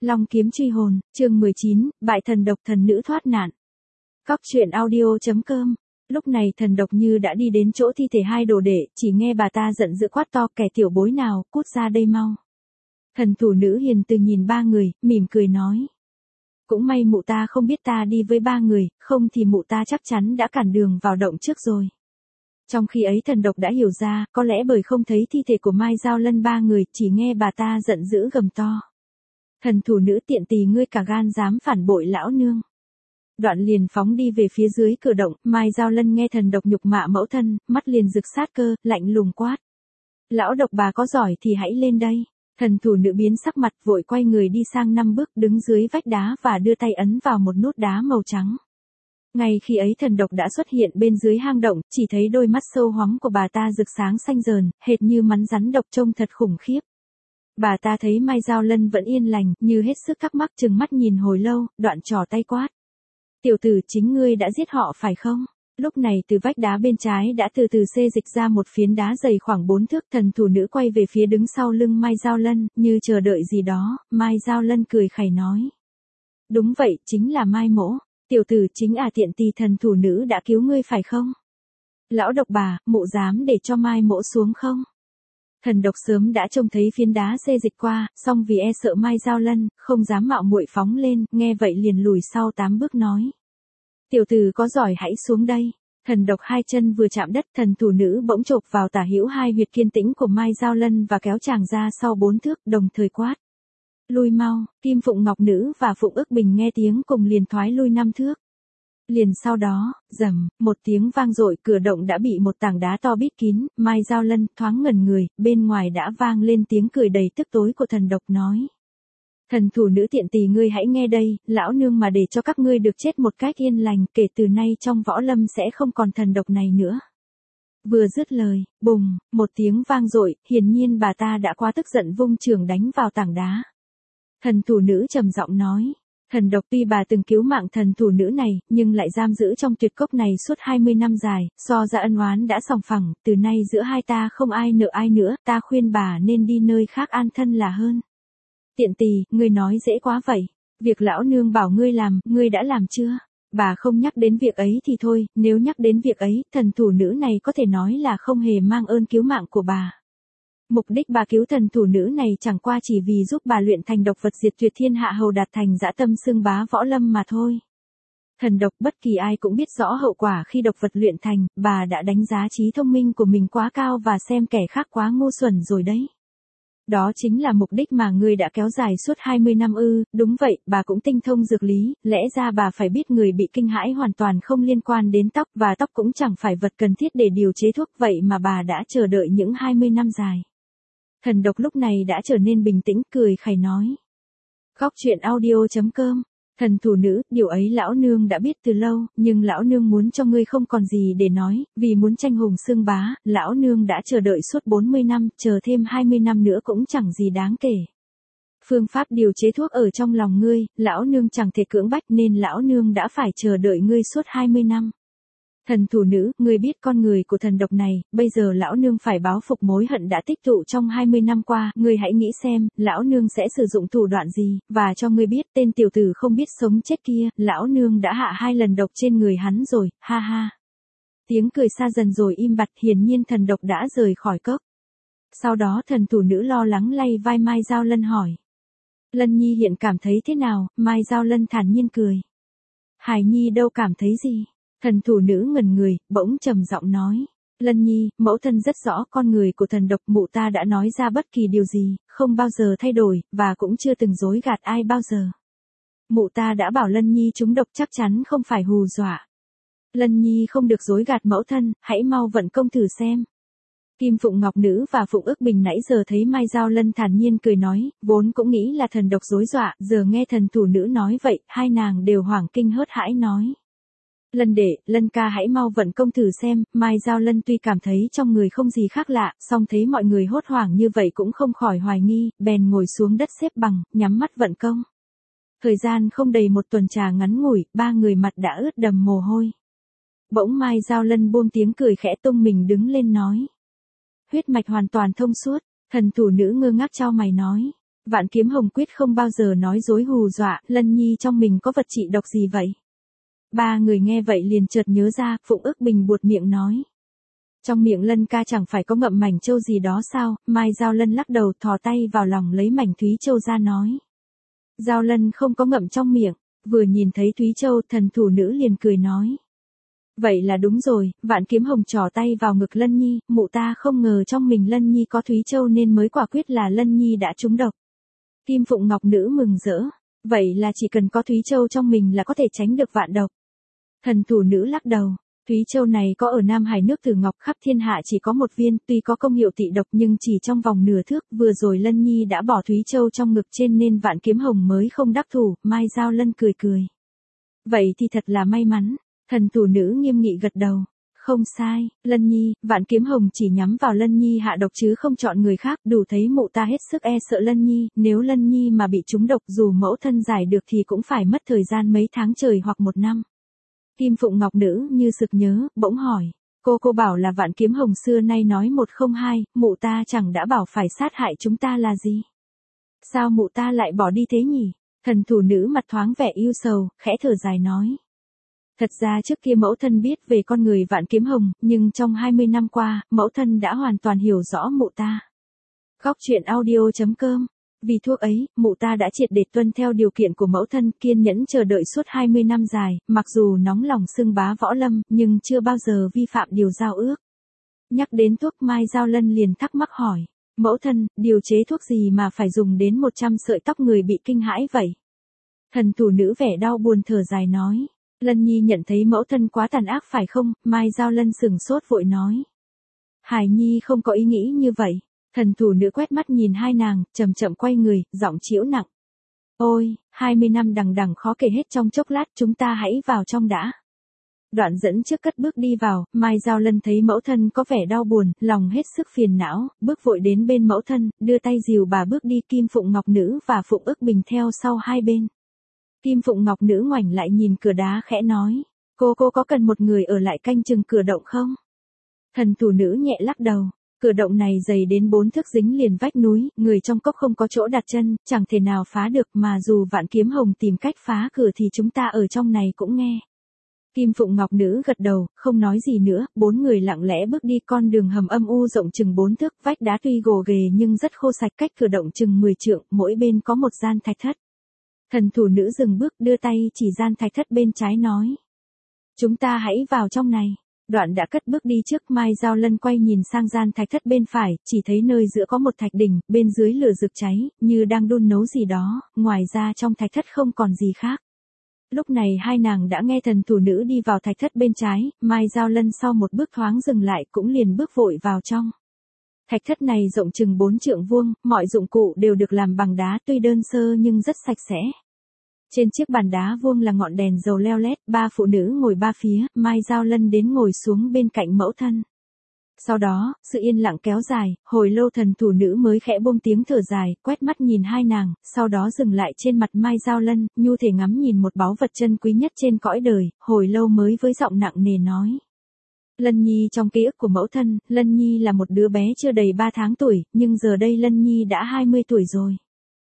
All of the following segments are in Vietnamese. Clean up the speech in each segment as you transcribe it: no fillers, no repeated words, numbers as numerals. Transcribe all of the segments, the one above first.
Long kiếm truy hồn, chương 19, bại thần độc thần nữ thoát nạn. Cóc truyện audio.com. Lúc này thần độc như đã đi đến chỗ thi thể hai đồ đệ, chỉ nghe bà ta giận dữ quát to, kẻ tiểu bối nào, cút ra đây mau. Thần thủ nữ hiền từ nhìn ba người, mỉm cười nói. Cũng may mụ ta không biết ta đi với ba người, không thì mụ ta chắc chắn đã cản đường vào động trước rồi. Trong khi ấy thần độc đã hiểu ra, có lẽ bởi không thấy thi thể của Mai Giao Lân ba người, chỉ nghe bà ta giận dữ gầm to. Thần thủ nữ tiện tỳ ngươi cả gan dám phản bội lão nương. Đoạn liền phóng đi về phía dưới cửa động, Mai Giao Lân nghe thần độc nhục mạ mẫu thân, mắt liền rực sát cơ, lạnh lùng quát. Lão độc bà có giỏi thì hãy lên đây. Thần thủ nữ biến sắc mặt vội quay người đi sang 5 bước đứng dưới vách đá và đưa tay ấn vào một nút đá màu trắng. Ngay khi ấy thần độc đã xuất hiện bên dưới hang động, chỉ thấy đôi mắt sâu hoắm của bà ta rực sáng xanh rờn, hệt như mắn rắn độc trông thật khủng khiếp. Bà ta thấy Mai Giao Lân vẫn yên lành, như hết sức thắc mắc trừng mắt nhìn hồi lâu, đoạn trỏ tay quát. Tiểu tử chính ngươi đã giết họ phải không? Lúc này từ vách đá bên trái đã từ từ xê dịch ra một phiến đá dày khoảng 4 thước. Thần thủ nữ quay về phía đứng sau lưng Mai Giao Lân, như chờ đợi gì đó. Mai Giao Lân cười khẩy nói. Đúng vậy, chính là Mai mỗ. Tiểu tử chính tiện tỳ thần thủ nữ đã cứu ngươi phải không? Lão độc bà, mụ dám để cho Mai mỗ xuống không? Thần độc sớm đã trông thấy phiến đá xê dịch qua, song vì e sợ Mai Giao Lân, không dám mạo muội phóng lên, nghe vậy liền lùi sau 8 bước nói. Tiểu tử có giỏi hãy xuống đây. Thần độc hai chân vừa chạm đất, thần thủ nữ bỗng chộp vào tả hữu hai huyệt kiên tĩnh của Mai Giao Lân và kéo chàng ra sau 4 thước, đồng thời quát. Lui mau, Kim Phụng Ngọc Nữ và Phụng Ức Bình nghe tiếng cùng liền thoái lui 5 thước. Liền sau đó, rầm, một tiếng vang dội, cửa động đã bị một tảng đá to bít kín. Mai Giao Lân thoáng ngẩn người, bên ngoài đã vang lên tiếng cười đầy tức tối của thần độc nói. Thần thủ nữ tiện tỳ ngươi hãy nghe đây, lão nương mà để cho các ngươi được chết một cách yên lành, kể từ nay trong võ lâm sẽ không còn thần độc này nữa. Vừa dứt lời, bùng, một tiếng vang dội, hiển nhiên bà ta đã quá tức giận vung chưởng đánh vào tảng đá. Thần thủ nữ trầm giọng nói. Thần độc tuy bà từng cứu mạng thần thủ nữ này, nhưng lại giam giữ trong tuyệt cốc này suốt 20 năm dài, so ra ân oán đã sòng phẳng, từ nay giữa hai ta không ai nợ ai nữa, ta khuyên bà nên đi nơi khác an thân là hơn. Tiện tỳ, ngươi nói dễ quá vậy, việc lão nương bảo ngươi làm, ngươi đã làm chưa? Bà không nhắc đến việc ấy thì thôi, nếu nhắc đến việc ấy, thần thủ nữ này có thể nói là không hề mang ơn cứu mạng của bà. Mục đích bà cứu thần thủ nữ này chẳng qua chỉ vì giúp bà luyện thành độc vật diệt tuyệt thiên hạ hầu đạt thành dã tâm xưng bá võ lâm mà thôi. Thần độc bất kỳ ai cũng biết rõ hậu quả khi độc vật luyện thành, bà đã đánh giá trí thông minh của mình quá cao và xem kẻ khác quá ngu xuẩn rồi đấy. Đó chính là mục đích mà ngươi đã kéo dài suốt 20 năm ư, đúng vậy, bà cũng tinh thông dược lý, lẽ ra bà phải biết người bị kinh hãi hoàn toàn không liên quan đến tóc và tóc cũng chẳng phải vật cần thiết để điều chế thuốc vậy mà bà đã chờ đợi những 20 năm dài. Thần độc lúc này đã trở nên bình tĩnh cười khẩy nói. Cóc truyện audio.com. Thần thủ nữ, điều ấy lão nương đã biết từ lâu, nhưng lão nương muốn cho ngươi không còn gì để nói, vì muốn tranh hùng xương bá, lão nương đã chờ đợi suốt 40 năm, chờ thêm 20 năm nữa cũng chẳng gì đáng kể. Phương pháp điều chế thuốc ở trong lòng ngươi, lão nương chẳng thể cưỡng bách nên lão nương đã phải chờ đợi ngươi suốt 20 năm. Thần thủ nữ, ngươi biết con người của thần độc này, bây giờ lão nương phải báo phục mối hận đã tích tụ trong 20 năm qua, ngươi hãy nghĩ xem, lão nương sẽ sử dụng thủ đoạn gì, và cho ngươi biết tên tiểu tử không biết sống chết kia, lão nương đã hạ 2 lần độc trên người hắn rồi, ha ha. Tiếng cười xa dần rồi im bặt, hiển nhiên thần độc đã rời khỏi cốc. Sau đó thần thủ nữ lo lắng lay vai Mai Giao Lân hỏi. Lân Nhi hiện cảm thấy thế nào? Mai Giao Lân thản nhiên cười. Hải Nhi đâu cảm thấy gì? Thần thủ nữ ngẩn người, bỗng trầm giọng nói. Lân Nhi, mẫu thân rất rõ con người của thần độc, mụ ta đã nói ra bất kỳ điều gì, không bao giờ thay đổi, và cũng chưa từng dối gạt ai bao giờ. Mụ ta đã bảo Lân Nhi trúng độc chắc chắn không phải hù dọa. Lân Nhi không được dối gạt mẫu thân, hãy mau vận công thử xem. Kim Phụng Ngọc Nữ và Phụng Ức Bình nãy giờ thấy Mai Giao Lân thản nhiên cười nói, vốn cũng nghĩ là thần độc dối dọa, giờ nghe thần thủ nữ nói vậy, hai nàng đều hoảng kinh hớt hãi nói. Lân đệ, Lân ca hãy mau vận công thử xem. Mai Giao Lân tuy cảm thấy trong người không gì khác lạ, song thấy mọi người hốt hoảng như vậy cũng không khỏi hoài nghi, bèn ngồi xuống đất xếp bằng, nhắm mắt vận công. Thời gian không đầy một tuần trà ngắn ngủi, ba người mặt đã ướt đầm mồ hôi. Bỗng Mai Giao Lân buông tiếng cười khẽ tung mình đứng lên nói. Huyết mạch hoàn toàn thông suốt, thần thủ nữ ngơ ngác chau mày nói. Vạn Kiếm Hồng quyết không bao giờ nói dối hù dọa, Lân Nhi trong mình có vật trị độc gì vậy? Ba người nghe vậy liền chợt nhớ ra, Phụng Ước Bình buột miệng nói. Trong miệng Lân ca chẳng phải có ngậm mảnh châu gì đó sao? Mai Giao Lân lắc đầu thò tay vào lòng lấy mảnh Thúy Châu ra nói. Giao Lân không có ngậm trong miệng, vừa nhìn thấy Thúy Châu thần thủ nữ liền cười nói. Vậy là đúng rồi, Vạn Kiếm Hồng trỏ tay vào ngực Lân Nhi, mụ ta không ngờ trong mình Lân Nhi có Thúy Châu nên mới quả quyết là Lân Nhi đã trúng độc. Kim Phụng Ngọc Nữ mừng rỡ, vậy là chỉ cần có Thúy Châu trong mình là có thể tránh được vạn độc. Thần thủ nữ lắc đầu, Thúy Châu này có ở Nam Hải nước Tử Ngọc khắp thiên hạ chỉ có một viên, tuy có công hiệu tị độc nhưng chỉ trong vòng nửa thước, vừa rồi Lân Nhi đã bỏ Thúy Châu trong ngực trên nên Vạn Kiếm Hồng mới không đắc thủ, Mai Giao Lân cười cười. Vậy thì thật là may mắn, thần thủ nữ nghiêm nghị gật đầu. Không sai, Lân Nhi, Vạn Kiếm Hồng chỉ nhắm vào Lân Nhi hạ độc chứ không chọn người khác, đủ thấy mụ ta hết sức e sợ Lân Nhi, nếu Lân Nhi mà bị trúng độc dù mẫu thân giải được thì cũng phải mất thời gian mấy tháng trời hoặc một năm. Kim Phụng Ngọc Nữ như sực nhớ, bỗng hỏi, cô bảo là Vạn Kiếm Hồng xưa nay nói một không hai, mụ ta chẳng đã bảo phải sát hại chúng ta là gì? Sao mụ ta lại bỏ đi thế nhỉ? Thần thủ nữ mặt thoáng vẻ yêu sầu, khẽ thở dài nói. Thật ra trước kia mẫu thân biết về con người Vạn Kiếm Hồng, nhưng trong 20 năm qua, mẫu thân đã hoàn toàn hiểu rõ mụ ta. Góc truyện audio.com. Vì thuốc ấy, mụ ta đã triệt để tuân theo điều kiện của mẫu thân, kiên nhẫn chờ đợi suốt 20 năm dài, mặc dù nóng lòng xưng bá võ lâm, nhưng chưa bao giờ vi phạm điều giao ước. Nhắc đến thuốc, Mai Giao Lân liền thắc mắc hỏi, mẫu thân, điều chế thuốc gì mà phải dùng đến 100 sợi tóc người bị kinh hãi vậy? Thần thủ nữ vẻ đau buồn thở dài nói. Lân Nhi nhận thấy mẫu thân quá tàn ác phải không? Mai Giao Lân sừng sốt vội nói. Hải Nhi không có ý nghĩ như vậy. Thần thủ nữ quét mắt nhìn hai nàng, chậm chậm quay người, giọng trĩu nặng. Ôi, 20 năm đằng đằng khó kể hết trong chốc lát, chúng ta hãy vào trong đã. Đoạn dẫn trước cất bước đi vào, Mai Giao Lân thấy mẫu thân có vẻ đau buồn, lòng hết sức phiền não, bước vội đến bên mẫu thân, đưa tay dìu bà bước đi. Kim Phụng Ngọc Nữ và Phụng Ước Bình theo sau hai bên. Kim Phụng Ngọc Nữ ngoảnh lại nhìn cửa đá khẽ nói, cô có cần một người ở lại canh chừng cửa động không? Thần thủ nữ nhẹ lắc đầu, cửa động này dày đến 4 thước dính liền vách núi, người trong cốc không có chỗ đặt chân, chẳng thể nào phá được mà dù Vạn Kiếm Hồng tìm cách phá cửa thì chúng ta ở trong này cũng nghe. Kim Phụng Ngọc Nữ gật đầu, không nói gì nữa, 4 người lặng lẽ bước đi con đường hầm âm u rộng chừng 4 thước, vách đá tuy gồ ghề nhưng rất khô sạch, cách cửa động chừng 10 trượng, mỗi bên có một gian thạch thất. Thần thủ nữ dừng bước đưa tay chỉ gian thạch thất bên trái nói. Chúng ta hãy vào trong này. Đoạn đã cất bước đi trước. Mai Giao Lân quay nhìn sang gian thạch thất bên phải, chỉ thấy nơi giữa có một thạch đỉnh, bên dưới lửa rực cháy, như đang đun nấu gì đó, ngoài ra trong thạch thất không còn gì khác. Lúc này hai nàng đã nghe thần thủ nữ đi vào thạch thất bên trái, Mai Giao Lân sau một bước thoáng dừng lại cũng liền bước vội vào trong. Thạch thất này rộng chừng 4 trượng vuông, mọi dụng cụ đều được làm bằng đá tuy đơn sơ nhưng rất sạch sẽ. Trên chiếc bàn đá vuông là ngọn đèn dầu leo lét, 3 phụ nữ ngồi 3 phía, Mai Giao Lân đến ngồi xuống bên cạnh mẫu thân. Sau đó, sự yên lặng kéo dài, hồi lâu thần thủ nữ mới khẽ buông tiếng thở dài, quét mắt nhìn hai nàng, sau đó dừng lại trên mặt Mai Giao Lân, nhu thể ngắm nhìn một báu vật chân quý nhất trên cõi đời, hồi lâu mới với giọng nặng nề nói. Lân Nhi trong ký ức của mẫu thân, Lân Nhi là một đứa bé chưa đầy 3 tháng tuổi, nhưng giờ đây Lân Nhi đã 20 tuổi rồi.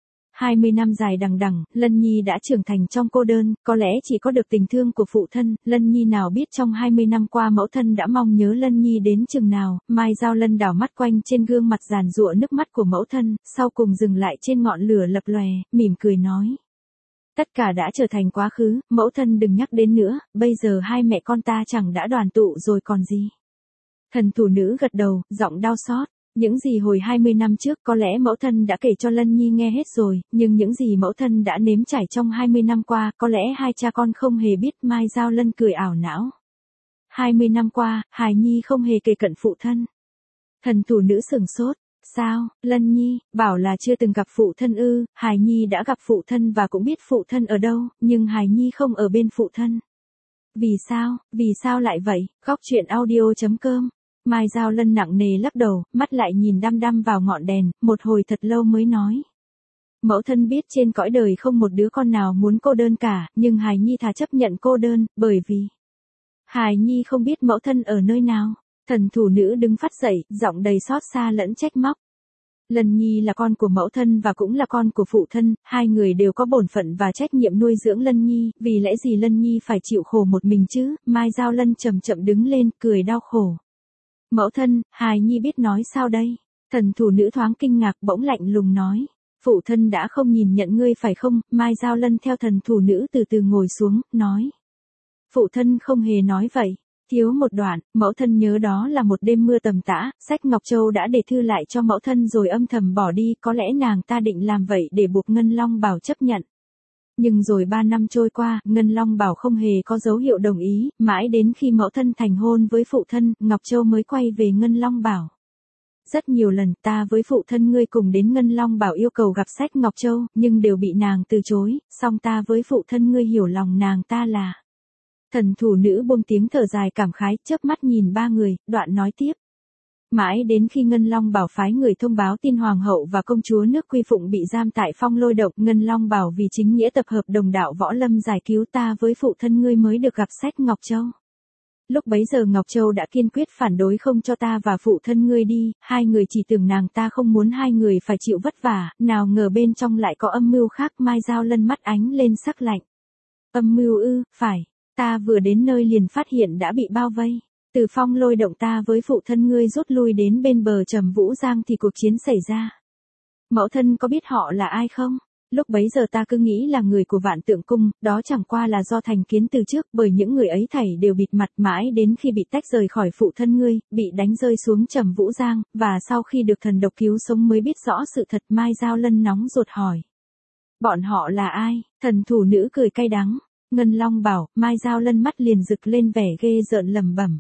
20 năm dài đằng đẵng, Lân Nhi đã trưởng thành trong cô đơn, có lẽ chỉ có được tình thương của phụ thân, Lân Nhi nào biết trong 20 năm qua mẫu thân đã mong nhớ Lân Nhi đến chừng nào. Mai Giao Lân đảo mắt quanh trên gương mặt giàn giụa nước mắt của mẫu thân, sau cùng dừng lại trên ngọn lửa lập lòe, mỉm cười nói. Tất cả đã trở thành quá khứ, mẫu thân đừng nhắc đến nữa, bây giờ hai mẹ con ta chẳng đã đoàn tụ rồi còn gì. Thần thủ nữ gật đầu, giọng đau xót. Những gì hồi 20 năm trước có lẽ mẫu thân đã kể cho Lân Nhi nghe hết rồi, nhưng những gì mẫu thân đã nếm trải trong 20 năm qua có lẽ hai cha con không hề biết. Mai Giao Lân cười ảo não. 20 năm qua, Hải Nhi không hề kề cận phụ thân. Thần thủ nữ sửng sốt. Sao, Lân Nhi, bảo là chưa từng gặp phụ thân ư? Hải Nhi đã gặp phụ thân và cũng biết phụ thân ở đâu, nhưng Hải Nhi không ở bên phụ thân. Vì sao lại vậy? Góc truyện audio.com. Mai Giao Lân nặng nề lắc đầu, mắt lại nhìn đăm đăm vào ngọn đèn, một hồi thật lâu mới nói. Mẫu thân biết trên cõi đời không một đứa con nào muốn cô đơn cả, nhưng Hải Nhi thà chấp nhận cô đơn, bởi vì Hải Nhi không biết mẫu thân ở nơi nào. Thần thủ nữ đứng phát dậy, giọng đầy xót xa lẫn trách móc. Lân Nhi là con của mẫu thân và cũng là con của phụ thân, hai người đều có bổn phận và trách nhiệm nuôi dưỡng Lân Nhi, vì lẽ gì Lân Nhi phải chịu khổ một mình chứ? Mai Giao Lân chậm chậm đứng lên, cười đau khổ. Mẫu thân, hài nhi biết nói sao đây? Thần thủ nữ thoáng kinh ngạc bỗng lạnh lùng nói. Phụ thân đã không nhìn nhận ngươi phải không? Mai Giao Lân theo thần thủ nữ từ từ ngồi xuống, nói. Phụ thân không hề nói vậy. Thiếu một đoạn, mẫu thân nhớ đó là một đêm mưa tầm tã, sách Ngọc Châu đã để thư lại cho mẫu thân rồi âm thầm bỏ đi, có lẽ nàng ta định làm vậy để buộc Ngân Long Bảo chấp nhận. Nhưng rồi 3 năm trôi qua, Ngân Long Bảo không hề có dấu hiệu đồng ý, mãi đến khi mẫu thân thành hôn với phụ thân, Ngọc Châu mới quay về Ngân Long Bảo. Rất nhiều lần ta với phụ thân ngươi cùng đến Ngân Long Bảo yêu cầu gặp sách Ngọc Châu, nhưng đều bị nàng từ chối, song ta với phụ thân ngươi hiểu lòng nàng ta là. Thần thủ nữ buông tiếng thở dài cảm khái, chớp mắt nhìn ba người, đoạn nói tiếp. Mãi đến khi Ngân Long Bảo phái người thông báo tin hoàng hậu và công chúa nước Quy Phụng bị giam tại Phong Lôi Động, Ngân Long Bảo vì chính nghĩa tập hợp đồng đạo võ lâm giải cứu ta với phụ thân ngươi mới được gặp sách Ngọc Châu. Lúc bấy giờ Ngọc Châu đã kiên quyết phản đối không cho ta và phụ thân ngươi đi, hai người chỉ tưởng nàng ta không muốn hai người phải chịu vất vả, nào ngờ bên trong lại có âm mưu khác. Mai Giao Lân mắt ánh lên sắc lạnh. Âm mưu ư? Phải, ta vừa đến nơi liền phát hiện đã bị bao vây. Từ Phong Lôi Động ta với phụ thân ngươi rút lui đến bên bờ Trầm Vũ Giang thì cuộc chiến xảy ra. Mẫu thân có biết họ là ai không? Lúc bấy giờ ta cứ nghĩ là người của Vạn Tượng Cung, đó chẳng qua là do thành kiến từ trước, bởi những người ấy thảy đều bịt mặt mãi đến khi bị tách rời khỏi phụ thân ngươi, bị đánh rơi xuống Trầm Vũ Giang, và sau khi được thần độc cứu sống mới biết rõ sự thật. Mai Giao Lân nóng ruột hỏi. Bọn họ là ai? Thần thủ nữ cười cay đắng. Ngân Long Bảo. Mai Giao Lân mắt liền rực lên vẻ ghê rợn lẩm bẩm.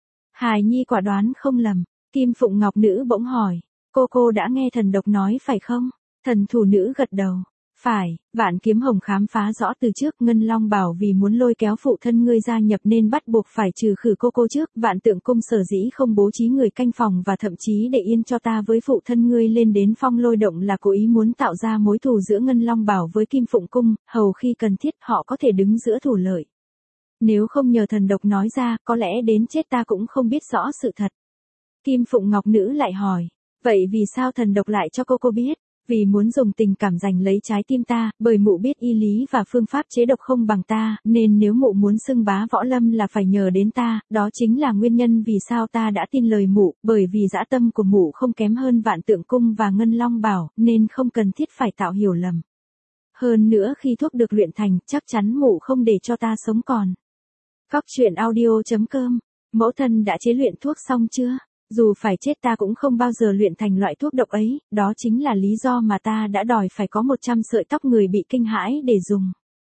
Hài nhi quả đoán không lầm. Kim Phụng Ngọc Nữ bỗng hỏi. Cô đã nghe thần độc nói phải không? Thần thủ nữ gật đầu. Phải, Vạn Kiếm Hồng khám phá rõ từ trước. Ngân Long Bảo vì muốn lôi kéo phụ thân ngươi gia nhập nên bắt buộc phải trừ khử cô trước. Vạn Tượng Cung sở dĩ không bố trí người canh phòng và thậm chí để yên cho ta với phụ thân ngươi lên đến Phong Lôi Động là cố ý muốn tạo ra mối thù giữa Ngân Long Bảo với Kim Phụng Cung, hầu khi cần thiết họ có thể đứng giữa thủ lợi. Nếu không nhờ thần độc nói ra, có lẽ đến chết ta cũng không biết rõ sự thật. Kim Phụng Ngọc Nữ lại hỏi. Vậy vì sao thần độc lại cho cô biết? Vì muốn dùng tình cảm giành lấy trái tim ta, bởi mụ biết y lý và phương pháp chế độc không bằng ta, nên nếu mụ muốn xưng bá võ lâm là phải nhờ đến ta, đó chính là nguyên nhân vì sao ta đã tin lời mụ, bởi vì dã tâm của mụ không kém hơn Vạn Tượng Cung và Ngân Long Bảo, nên không cần thiết phải tạo hiểu lầm. Hơn nữa khi thuốc được luyện thành, chắc chắn mụ không để cho ta sống còn. Cóc truyện audio.com. Mẫu thân đã chế luyện thuốc xong chưa? Dù phải chết ta cũng không bao giờ luyện thành loại thuốc độc ấy, đó chính là lý do mà ta đã đòi phải có 100 sợi tóc người bị kinh hãi để dùng.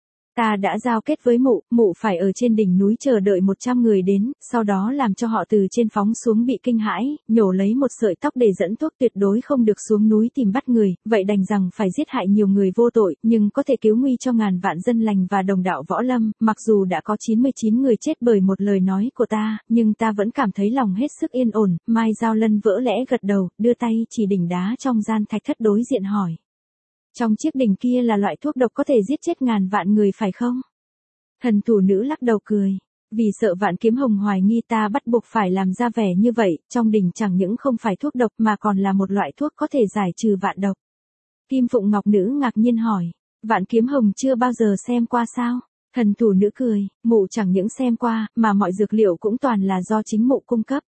Ta đã giao kết với mụ phải ở trên đỉnh núi chờ đợi 100 người đến, sau đó làm cho họ từ trên phóng xuống bị kinh hãi, nhổ lấy một sợi tóc để dẫn thuốc, tuyệt đối không được xuống núi tìm bắt người, vậy đành rằng phải giết hại nhiều người vô tội, nhưng có thể cứu nguy cho ngàn vạn dân lành và đồng đạo võ lâm. Mặc dù đã có 99 người chết bởi một lời nói của ta, nhưng ta vẫn cảm thấy lòng hết sức yên ổn. Mai Giao Lân vỡ lẽ gật đầu, đưa tay chỉ đỉnh đá trong gian thạch thất đối diện hỏi. Trong chiếc đỉnh kia là loại thuốc độc có thể giết chết ngàn vạn người phải không? Thần thủ nữ lắc đầu cười. Vì sợ Vạn Kiếm Hồng hoài nghi ta bắt buộc phải làm ra vẻ như vậy, trong đỉnh chẳng những không phải thuốc độc mà còn là một loại thuốc có thể giải trừ vạn độc. Kim Phụng Ngọc Nữ ngạc nhiên hỏi. Vạn Kiếm Hồng chưa bao giờ xem qua sao? Thần thủ nữ cười. Mụ chẳng những xem qua, mà mọi dược liệu cũng toàn là do chính mụ cung cấp.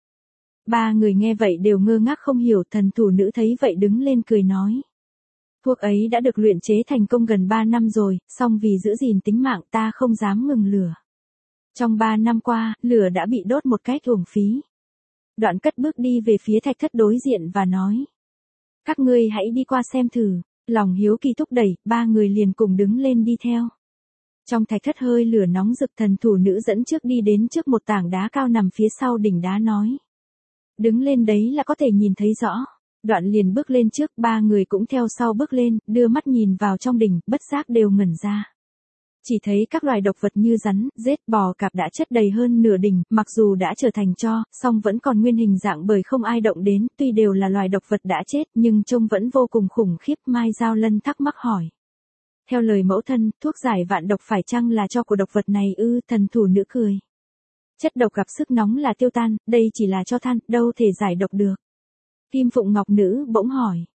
Ba người nghe vậy đều ngơ ngác không hiểu. Thần thủ nữ thấy vậy đứng lên cười nói. Thuốc ấy đã được luyện chế thành công gần 3 năm rồi, song vì giữ gìn tính mạng ta không dám ngừng lửa. Trong 3 năm qua, lửa đã bị đốt một cách uổng phí. Đoạn cất bước đi về phía thạch thất đối diện và nói. Các ngươi hãy đi qua xem thử. Lòng hiếu kỳ thúc đẩy, ba người liền cùng đứng lên đi theo. Trong thạch thất hơi lửa nóng rực, thần thủ nữ dẫn trước đi đến trước một tảng đá cao nằm phía sau đỉnh đá nói. Đứng lên đấy là có thể nhìn thấy rõ. Đoạn liền bước lên trước, ba người cũng theo sau bước lên, đưa mắt nhìn vào trong đỉnh, bất giác đều ngẩn ra. Chỉ thấy các loài độc vật như rắn, rết, bò cạp đã chất đầy hơn nửa đỉnh, mặc dù đã trở thành tro, song vẫn còn nguyên hình dạng bởi không ai động đến, tuy đều là loài độc vật đã chết nhưng trông vẫn vô cùng khủng khiếp. Mai Giao Lân thắc mắc hỏi. Theo lời mẫu thân, thuốc giải vạn độc phải chăng là tro của độc vật này ư? Thần thủ nữ cười. Chất độc gặp sức nóng là tiêu tan, đây chỉ là tro than, đâu thể giải độc được. Kim Phụng Ngọc Nữ bỗng hỏi.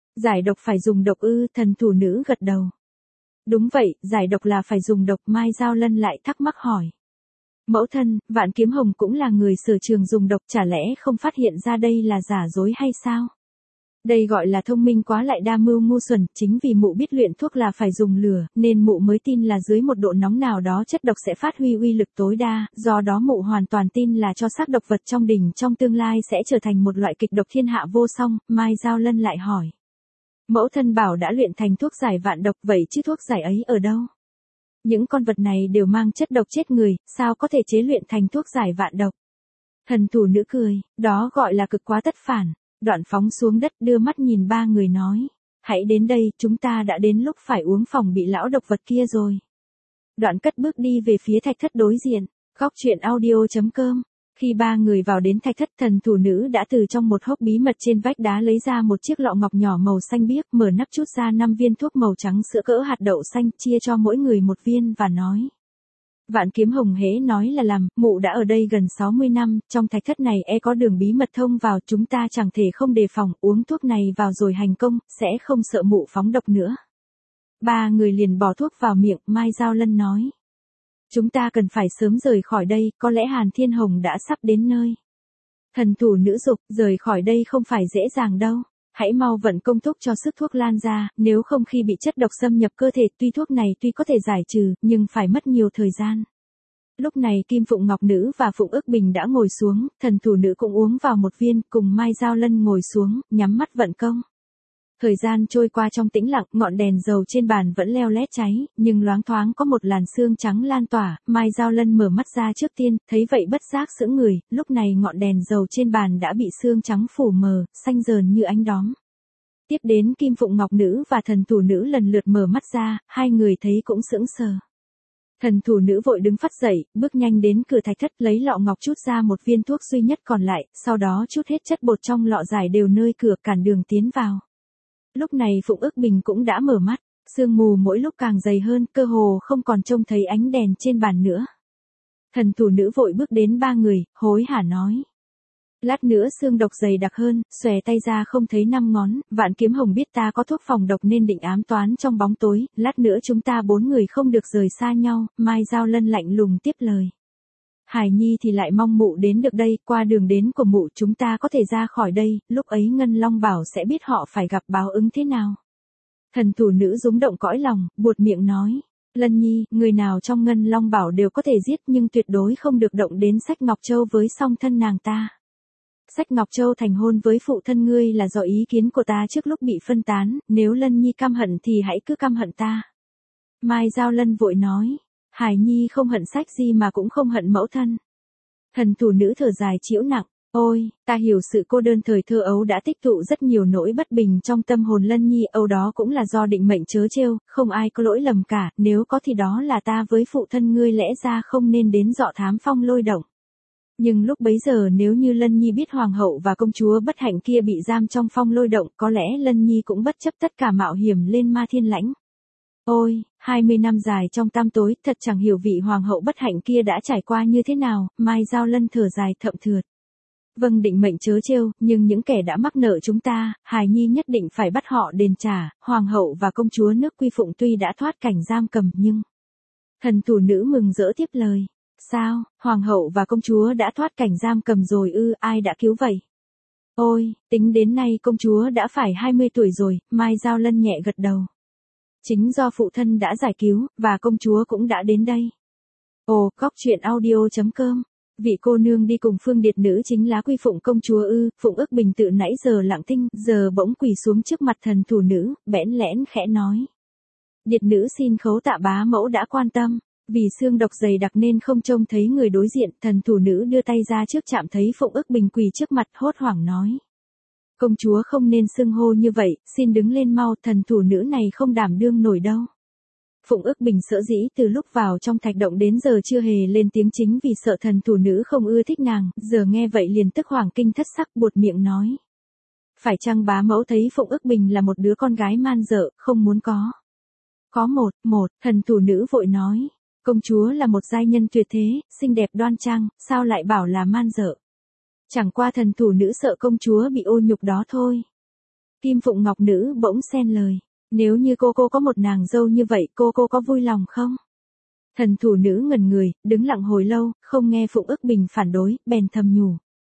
Giải độc phải dùng độc ư? Thần thủ nữ gật đầu. Đúng vậy, giải độc là phải dùng độc. Mai Giao Lân lại thắc mắc hỏi. Mẫu thân, Vạn Kiếm Hồng cũng là người sở trường dùng độc, chả lẽ không phát hiện ra đây là giả dối hay sao? Đây gọi là thông minh quá lại đa mưu ngu xuẩn, chính vì mụ biết luyện thuốc là phải dùng lửa, nên mụ mới tin là dưới một độ nóng nào đó chất độc sẽ phát huy uy lực tối đa, do đó mụ hoàn toàn tin là cho xác độc vật trong đỉnh trong tương lai sẽ trở thành một loại kịch độc thiên hạ vô song. Mai Giao Lân lại hỏi. Mẫu thân bảo đã luyện thành thuốc giải vạn độc, vậy chứ thuốc giải ấy ở đâu? Những con vật này đều mang chất độc chết người, sao có thể chế luyện thành thuốc giải vạn độc? Thần thủ nữ cười, đó gọi là cực quá tất phản. Đoạn phóng xuống đất đưa mắt nhìn ba người nói. Hãy đến đây, chúng ta đã đến lúc phải uống phòng bị lão độc vật kia rồi. Đoạn cất bước đi về phía thạch thất đối diện. Góc truyện audio.com. Khi ba người vào đến thạch thất, thần thủ nữ đã từ trong một hốc bí mật trên vách đá lấy ra một chiếc lọ ngọc nhỏ màu xanh biếc, mở nắp chút ra 5 viên thuốc màu trắng sữa cỡ hạt đậu xanh, chia cho mỗi người một viên và nói. Vạn Kiếm Hồng hễ nói là làm, mụ đã ở đây gần 60 năm, trong thạch thất này có đường bí mật thông vào, chúng ta chẳng thể không đề phòng, uống thuốc này vào rồi hành công, sẽ không sợ mụ phóng độc nữa. Ba người liền bỏ thuốc vào miệng. Mai Giao Lân nói. Chúng ta cần phải sớm rời khỏi đây, có lẽ Hàn Thiên Hồng đã sắp đến nơi. Thần thủ nữ dục, rời khỏi đây không phải dễ dàng đâu. Hãy mau vận công thúc cho sức thuốc lan ra, nếu không khi bị chất độc xâm nhập cơ thể, tuy thuốc này tuy có thể giải trừ, nhưng phải mất nhiều thời gian. Lúc này Kim Phụng Ngọc Nữ và Phụng Ước Bình đã ngồi xuống, thần thủ nữ cũng uống vào một viên, cùng Mai Giao Lân ngồi xuống, nhắm mắt vận công. Thời gian trôi qua trong tĩnh lặng, ngọn đèn dầu trên bàn vẫn leo lét cháy, nhưng loáng thoáng có một làn sương trắng lan tỏa. Mai Giao Lân mở mắt ra trước tiên, thấy vậy bất giác sững người, lúc này ngọn đèn dầu trên bàn đã bị sương trắng phủ mờ, xanh rờn như ánh đóm. Tiếp đến Kim Phụng Ngọc Nữ và thần thủ nữ lần lượt mở mắt ra, hai người thấy cũng sững sờ. Thần thủ nữ vội đứng phắt dậy, bước nhanh đến cửa thạch thất lấy lọ ngọc chút ra một viên thuốc duy nhất còn lại, sau đó chút hết chất bột trong lọ giải đều nơi cửa cản đường tiến vào. Lúc này Phụng Ước Bình cũng đã mở mắt, sương mù mỗi lúc càng dày hơn, cơ hồ không còn trông thấy ánh đèn trên bàn nữa. Thần thủ nữ vội bước đến ba người, hối hả nói. Lát nữa xương độc dày đặc hơn, xòe tay ra không thấy 5 ngón, Vạn Kiếm Hồng biết ta có thuốc phòng độc nên định ám toán trong bóng tối, lát nữa chúng ta 4 người không được rời xa nhau. Mai Giao Lân lạnh lùng tiếp lời. Hải Nhi thì lại mong mụ đến được đây, qua đường đến của mụ chúng ta có thể ra khỏi đây, lúc ấy Ngân Long Bảo sẽ biết họ phải gặp báo ứng thế nào. Thần thủ nữ rúng động cõi lòng, buột miệng nói. Lân Nhi, người nào trong Ngân Long Bảo đều có thể giết nhưng tuyệt đối không được động đến Sách Ngọc Châu với song thân nàng ta. Sách Ngọc Châu thành hôn với phụ thân ngươi là do ý kiến của ta trước lúc bị phân tán, nếu Lân Nhi căm hận thì hãy cứ căm hận ta. Mai Giao Lân vội nói. Hải Nhi không hận Sách Di mà cũng không hận mẫu thân. Thần thủ nữ thở dài chịu nặng. Ôi, ta hiểu sự cô đơn thời thơ ấu đã tích tụ rất nhiều nỗi bất bình trong tâm hồn Lân Nhi, âu đó cũng là do định mệnh trớ trêu, không ai có lỗi lầm cả, nếu có thì đó là ta với phụ thân ngươi lẽ ra không nên đến dọ thám Phong Lôi Động. Nhưng lúc bấy giờ nếu như Lân Nhi biết hoàng hậu và công chúa bất hạnh kia bị giam trong Phong Lôi Động, có lẽ Lân Nhi cũng bất chấp tất cả mạo hiểm lên Ma Thiên Lãnh. Ôi, 20 năm dài trong tăm tối, thật chẳng hiểu vị hoàng hậu bất hạnh kia đã trải qua như thế nào. Mai Giao Lân thở dài thậm thượt. Vâng, định mệnh trớ trêu, nhưng những kẻ đã mắc nợ chúng ta, Hải Nhi nhất định phải bắt họ đền trả. Hoàng hậu và công chúa nước Quy Phụng tuy đã thoát cảnh giam cầm nhưng... Thần thủ nữ mừng rỡ tiếp lời. Sao, hoàng hậu và công chúa đã thoát cảnh giam cầm rồi ư? Ai đã cứu vậy? Ôi, tính đến nay công chúa đã phải 20 tuổi rồi. Mai Giao Lân nhẹ gật đầu. Chính do phụ thân đã giải cứu, và công chúa cũng đã đến đây. Ồ, góc truyện audio.com. Vị cô nương đi cùng Phương Điệt nữ chính là Quy Phụng công chúa ư? Phụng Ước Bình tự nãy giờ lặng thinh, giờ bỗng quỳ xuống trước mặt thần thủ nữ, bẽn lẽn khẽ nói. Điệt nữ xin khấu tạ bá mẫu đã quan tâm. Vì xương độc dày đặc nên không trông thấy người đối diện, thần thủ nữ đưa tay ra trước chạm thấy Phụng Ước Bình quỳ trước mặt, hốt hoảng nói. Công chúa không nên xưng hô như vậy, xin đứng lên mau, thần thủ nữ này không đảm đương nổi đâu. Phụng Ước Bình sợ dĩ từ lúc vào trong thạch động đến giờ chưa hề lên tiếng, chính vì sợ thần thủ nữ không ưa thích nàng, giờ nghe vậy liền tức hoảng kinh thất sắc, buột miệng nói. Phải chăng bá mẫu thấy Phụng Ước Bình là một đứa con gái man dợ, không muốn có? Có một, thần thủ nữ vội nói. Công chúa là một giai nhân tuyệt thế, xinh đẹp đoan trang, sao lại bảo là man dợ? Chẳng qua thần thủ nữ sợ công chúa bị ô nhục đó thôi. Kim Phụng Ngọc Nữ bỗng xen lời. Nếu như cô có một nàng dâu như vậy cô có vui lòng không? Thần thủ nữ ngẩn người, đứng lặng hồi lâu, không nghe Phụng Ức Bình phản đối, bèn thầm nhủ.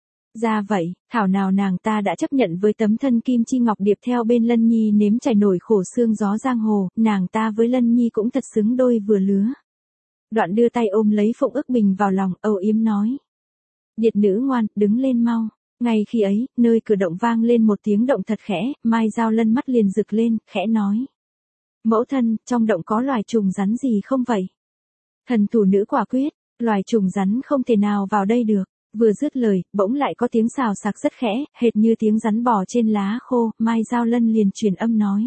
Ra vậy, thảo nào nàng ta đã chấp nhận với tấm thân kim chi ngọc điệp theo bên Lân Nhi nếm trải nổi khổ xương gió giang hồ, nàng ta với Lân Nhi cũng thật xứng đôi vừa lứa. Đoạn đưa tay ôm lấy Phụng Ức Bình vào lòng, âu yếm nói. Điệt nữ ngoan, đứng lên mau. Ngay khi ấy, nơi cửa động vang lên một tiếng động thật khẽ, Mai Giao Lân mắt liền rực lên, khẽ nói. Mẫu thân, trong động có loài trùng rắn gì không vậy? Thần thủ nữ quả quyết, loài trùng rắn không thể nào vào đây được. Vừa dứt lời, bỗng lại có tiếng xào xạc rất khẽ, hệt như tiếng rắn bò trên lá khô, Mai Giao Lân liền truyền âm nói.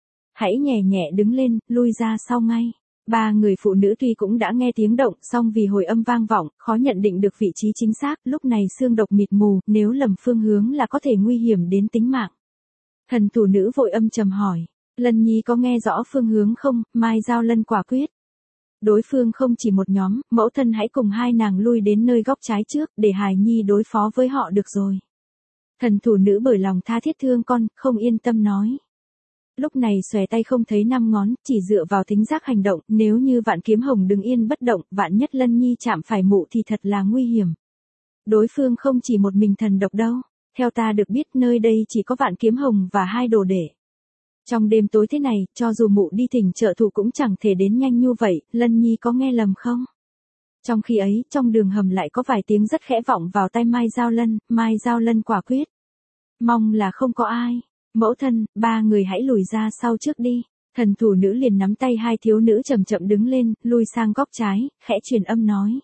Hãy nhẹ nhẹ đứng lên, lui ra sau ngay. Ba người phụ nữ tuy cũng đã nghe tiếng động, song vì hồi âm vang vọng, khó nhận định được vị trí chính xác, lúc này xương độc mịt mù, nếu lầm phương hướng là có thể nguy hiểm đến tính mạng. Thần thủ nữ vội âm trầm hỏi, Lân Nhi có nghe rõ phương hướng không? Mai Giao Lân quả quyết. Đối phương không chỉ một nhóm, mẫu thân hãy cùng hai nàng lui đến nơi góc trái trước, để Hài Nhi đối phó với họ được rồi. Thần thủ nữ bởi lòng tha thiết thương con, không yên tâm nói. Lúc này xòe tay không thấy năm ngón, chỉ dựa vào thính giác hành động, nếu như Vạn Kiếm Hồng đứng yên bất động, vạn nhất Lân Nhi chạm phải mụ thì thật là nguy hiểm. Đối phương không chỉ một mình thần độc đâu, theo ta được biết nơi đây chỉ có Vạn Kiếm Hồng và hai đồ đệ. Trong đêm tối thế này, cho dù mụ đi thỉnh trợ thủ cũng chẳng thể đến nhanh như vậy, Lân Nhi có nghe lầm không? Trong khi ấy, trong đường hầm lại có vài tiếng rất khẽ vọng vào tai Mai Giao Lân quả quyết. Mong là không có ai. Mẫu thân, ba người hãy lùi ra sau trước đi. Thần thủ nữ liền nắm tay hai thiếu nữ chậm chậm đứng lên, lui sang góc trái, khẽ truyền âm nói.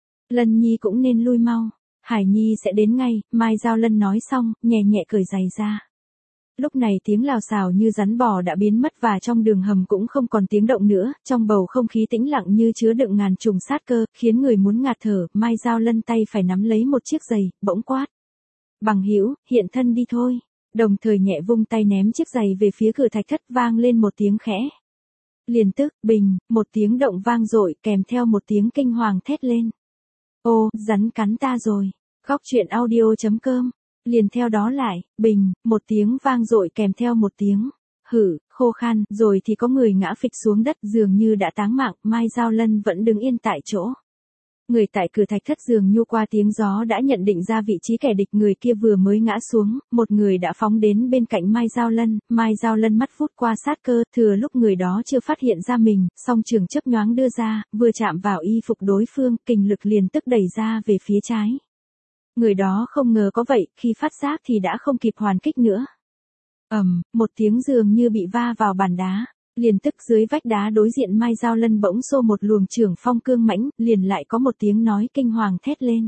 Lân Nhi cũng nên lui mau. Hải Nhi sẽ đến ngay, Mai Giao Lân nói xong, nhẹ nhẹ cởi giày ra. Lúc này tiếng lào xào như rắn bò đã biến mất và trong đường hầm cũng không còn tiếng động nữa, trong bầu không khí tĩnh lặng như chứa đựng ngàn trùng sát cơ, khiến người muốn ngạt thở, Mai Giao Lân tay phải nắm lấy một chiếc giày, bỗng quát. Bằng hữu, hiện thân đi thôi. Đồng thời nhẹ vung tay ném chiếc giày về phía cửa thạch thất vang lên một tiếng khẽ. Liền tức, bình, một tiếng động vang dội kèm theo một tiếng kinh hoàng thét lên. Ô, rắn cắn ta rồi. Góc truyện audio.com. Liền theo đó lại, bình, một tiếng vang dội kèm theo một tiếng. Hử, khô khan, rồi thì có người ngã phịch xuống đất dường như đã táng mạng, Mai Giao Lân vẫn đứng yên tại chỗ. Người tại cửa thạch thất dường như qua tiếng gió đã nhận định ra vị trí kẻ địch, người kia vừa mới ngã xuống, một người đã phóng đến bên cạnh Mai Giao Lân mắt phút qua sát cơ, thừa lúc người đó chưa phát hiện ra mình, song trường chớp nhoáng đưa ra, vừa chạm vào y phục đối phương, kình lực liền tức đẩy ra về phía trái. Người đó không ngờ có vậy, khi phát giác thì đã không kịp hoàn kích nữa. Một tiếng dường như bị va vào bàn đá. Liền tức dưới vách đá đối diện Mai Giao Lân bỗng xô một luồng trưởng phong cương mãnh, liền lại có một tiếng nói kinh hoàng thét lên.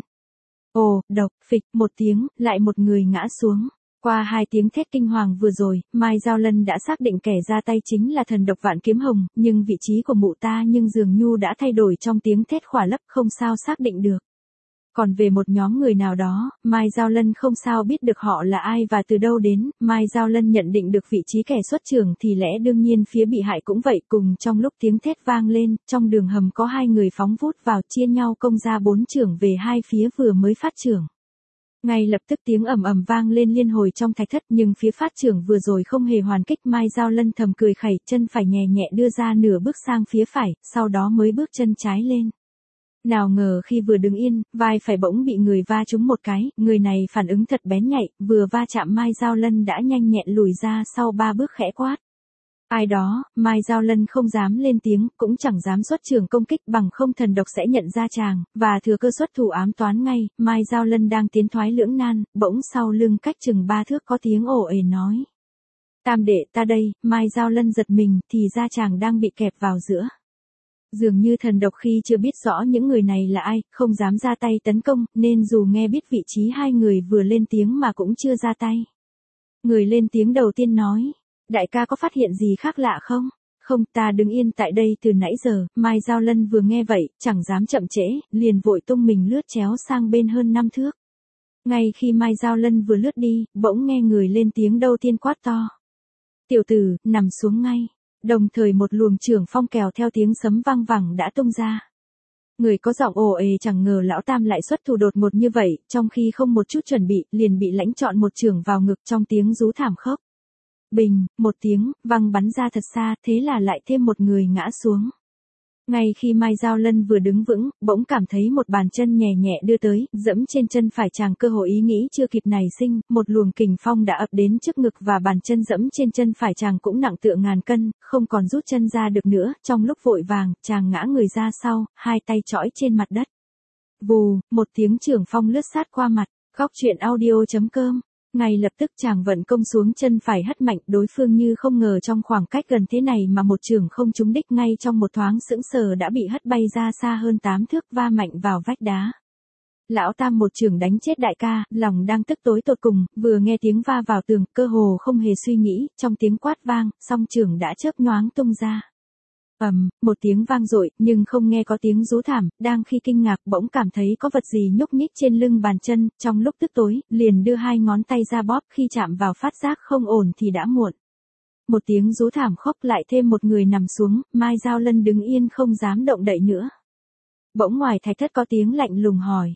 Ồ, độc, phịch, một tiếng, lại một người ngã xuống. Qua hai tiếng thét kinh hoàng vừa rồi, Mai Giao Lân đã xác định kẻ ra tay chính là thần độc Vạn Kiếm Hồng, nhưng vị trí của mụ ta nhưng dường như đã thay đổi trong tiếng thét khỏa lấp, không sao xác định được. Còn về một nhóm người nào đó, Mai Giao Lân không sao biết được họ là ai và từ đâu đến, Mai Giao Lân nhận định được vị trí kẻ xuất trưởng thì lẽ đương nhiên phía bị hại cũng vậy, cùng trong lúc tiếng thét vang lên, trong đường hầm có hai người phóng vút vào chia nhau công ra bốn chưởng về hai phía vừa mới phát chưởng. Ngay lập tức tiếng ầm ầm vang lên liên hồi trong thạch thất, nhưng phía phát chưởng vừa rồi không hề hoàn kích, Mai Giao Lân thầm cười khẩy, chân phải nhẹ nhẹ đưa ra nửa bước sang phía phải, sau đó mới bước chân trái lên. Nào ngờ khi vừa đứng yên, vai phải bỗng bị người va trúng một cái, người này phản ứng thật bén nhạy, vừa va chạm Mai Giao Lân đã nhanh nhẹn lùi ra sau ba bước khẽ quát. Ai đó, Mai Giao Lân không dám lên tiếng, cũng chẳng dám xuất trường công kích, bằng không thần độc sẽ nhận ra chàng, và thừa cơ xuất thủ ám toán ngay. Mai Giao Lân đang tiến thoái lưỡng nan, bỗng sau lưng cách chừng 3 thước có tiếng ồ ề nói. Tam đệ ta đây, Mai Giao Lân giật mình, thì ra chàng đang bị kẹp vào giữa. Dường như thần độc khi chưa biết rõ những người này là ai, không dám ra tay tấn công, nên dù nghe biết vị trí hai người vừa lên tiếng mà cũng chưa ra tay. Người lên tiếng đầu tiên nói, đại ca có phát hiện gì khác lạ không? Không, ta đứng yên tại đây từ nãy giờ. Mai Giao Lân vừa nghe vậy, chẳng dám chậm trễ, liền vội tung mình lướt chéo sang bên hơn 5 thước. Ngay khi Mai Giao Lân vừa lướt đi, bỗng nghe người lên tiếng đầu tiên quát to. Tiểu tử, nằm xuống ngay. Đồng thời một luồng trưởng phong kèo theo tiếng sấm vang vẳng đã tung ra. Người có giọng ồ ề chẳng ngờ lão tam lại xuất thủ đột ngột như vậy, trong khi không một chút chuẩn bị, liền bị lãnh chọn một chưởng vào ngực trong tiếng rú thảm khốc. Bình, một tiếng, văng bắn ra thật xa, thế là lại thêm một người ngã xuống. Ngay khi Mai Giao Lân vừa đứng vững, bỗng cảm thấy một bàn chân nhẹ nhẹ đưa tới, dẫm trên chân phải chàng, cơ hội ý nghĩ chưa kịp nảy sinh, một luồng kình phong đã ập đến trước ngực và bàn chân dẫm trên chân phải chàng cũng nặng tựa ngàn cân, không còn rút chân ra được nữa, trong lúc vội vàng, chàng ngã người ra sau, hai tay chõi trên mặt đất. Vù, một tiếng chưởng phong lướt sát qua mặt, góc truyện audio.com. Ngay lập tức chàng vận công xuống chân phải hất mạnh, đối phương như không ngờ trong khoảng cách gần thế này mà một chưởng không trúng đích, ngay trong một thoáng sững sờ đã bị hất bay ra xa hơn 8 thước, va mạnh vào vách đá. Lão Tam một chưởng đánh chết đại ca, lòng đang tức tối tột cùng, vừa nghe tiếng va vào tường, cơ hồ không hề suy nghĩ, trong tiếng quát vang, song chưởng đã chớp nhoáng tung ra. Một tiếng vang dội, nhưng không nghe có tiếng rú thảm, đang khi kinh ngạc bỗng cảm thấy có vật gì nhúc nhích trên lưng bàn chân, trong lúc tức tối, liền đưa hai ngón tay ra bóp, khi chạm vào phát giác không ổn thì đã muộn. Một tiếng rú thảm khóc, lại thêm một người nằm xuống, Mai Giao Lân đứng yên không dám động đậy nữa. Bỗng ngoài thạch thất có tiếng lạnh lùng hỏi,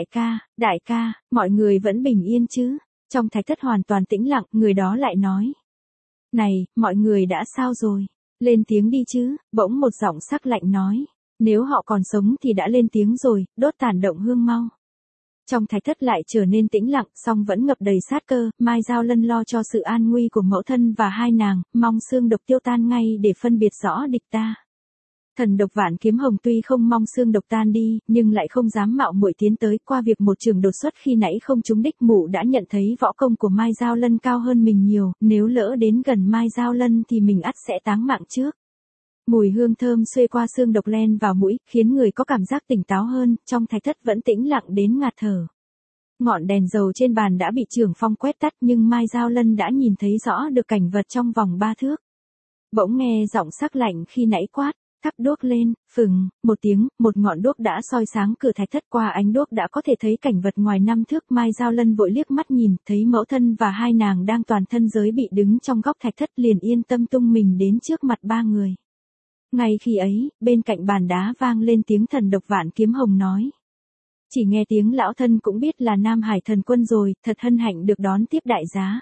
đại ca, mọi người vẫn bình yên chứ? Trong thạch thất hoàn toàn tĩnh lặng, người đó lại nói, này, mọi người đã sao rồi? Lên tiếng đi chứ, bỗng một giọng sắc lạnh nói. Nếu họ còn sống thì đã lên tiếng rồi, đốt tàn động hương mau. Trong thạch thất lại trở nên tĩnh lặng, song vẫn ngập đầy sát cơ, Mai Giao Lân lo cho sự an nguy của mẫu thân và hai nàng, mong xương độc tiêu tan ngay để phân biệt rõ địch ta. Thần độc Vạn Kiếm Hồng tuy không mong xương độc tan đi, nhưng lại không dám mạo muội tiến tới, qua việc một chưởng đột xuất khi nãy không trúng đích, mụ đã nhận thấy võ công của Mai Giao Lân cao hơn mình nhiều, nếu lỡ đến gần Mai Giao Lân thì mình ắt sẽ táng mạng trước. Mùi hương thơm xuê qua xương độc len vào mũi, khiến người có cảm giác tỉnh táo hơn, trong thạch thất vẫn tĩnh lặng đến ngạt thở. Ngọn đèn dầu trên bàn đã bị chưởng phong quét tắt, nhưng Mai Giao Lân đã nhìn thấy rõ được cảnh vật trong vòng 3 thước. Bỗng nghe giọng sắc lạnh khi nãy quát, thắp đuốc lên, phừng, một tiếng, một ngọn đuốc đã soi sáng cửa thạch thất, qua ánh đuốc đã có thể thấy cảnh vật ngoài 5 thước. Mai Giao Lân vội liếc mắt nhìn, thấy mẫu thân và hai nàng đang toàn thân giới bị đứng trong góc thạch thất, liền yên tâm tung mình đến trước mặt ba người. Ngay khi ấy, bên cạnh bàn đá vang lên tiếng Thần độc Vạn Kiếm Hồng nói. Chỉ nghe tiếng lão thân cũng biết là Nam Hải thần quân rồi, thật hân hạnh được đón tiếp đại giá.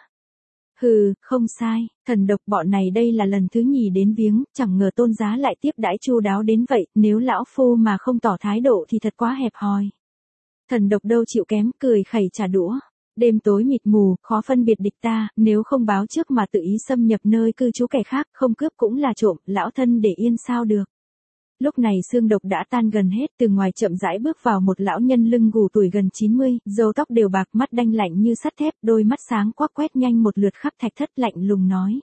Hừ, không sai, thần độc bọn này đây là lần thứ nhì đến viếng, chẳng ngờ tôn giá lại tiếp đãi chu đáo đến vậy, nếu lão phu mà không tỏ thái độ thì thật quá hẹp hòi. Thần độc đâu chịu kém, cười khẩy trả đũa. Đêm tối mịt mù, khó phân biệt địch ta, nếu không báo trước mà tự ý xâm nhập nơi cư trú kẻ khác, không cướp cũng là trộm, lão thân để yên sao được. Lúc này xương độc đã tan gần hết, từ ngoài chậm rãi bước vào một lão nhân lưng gù tuổi gần 90, râu tóc đều bạc, mắt đanh lạnh như sắt thép, đôi mắt sáng quắc quét nhanh một lượt khắp thạch thất, lạnh lùng nói.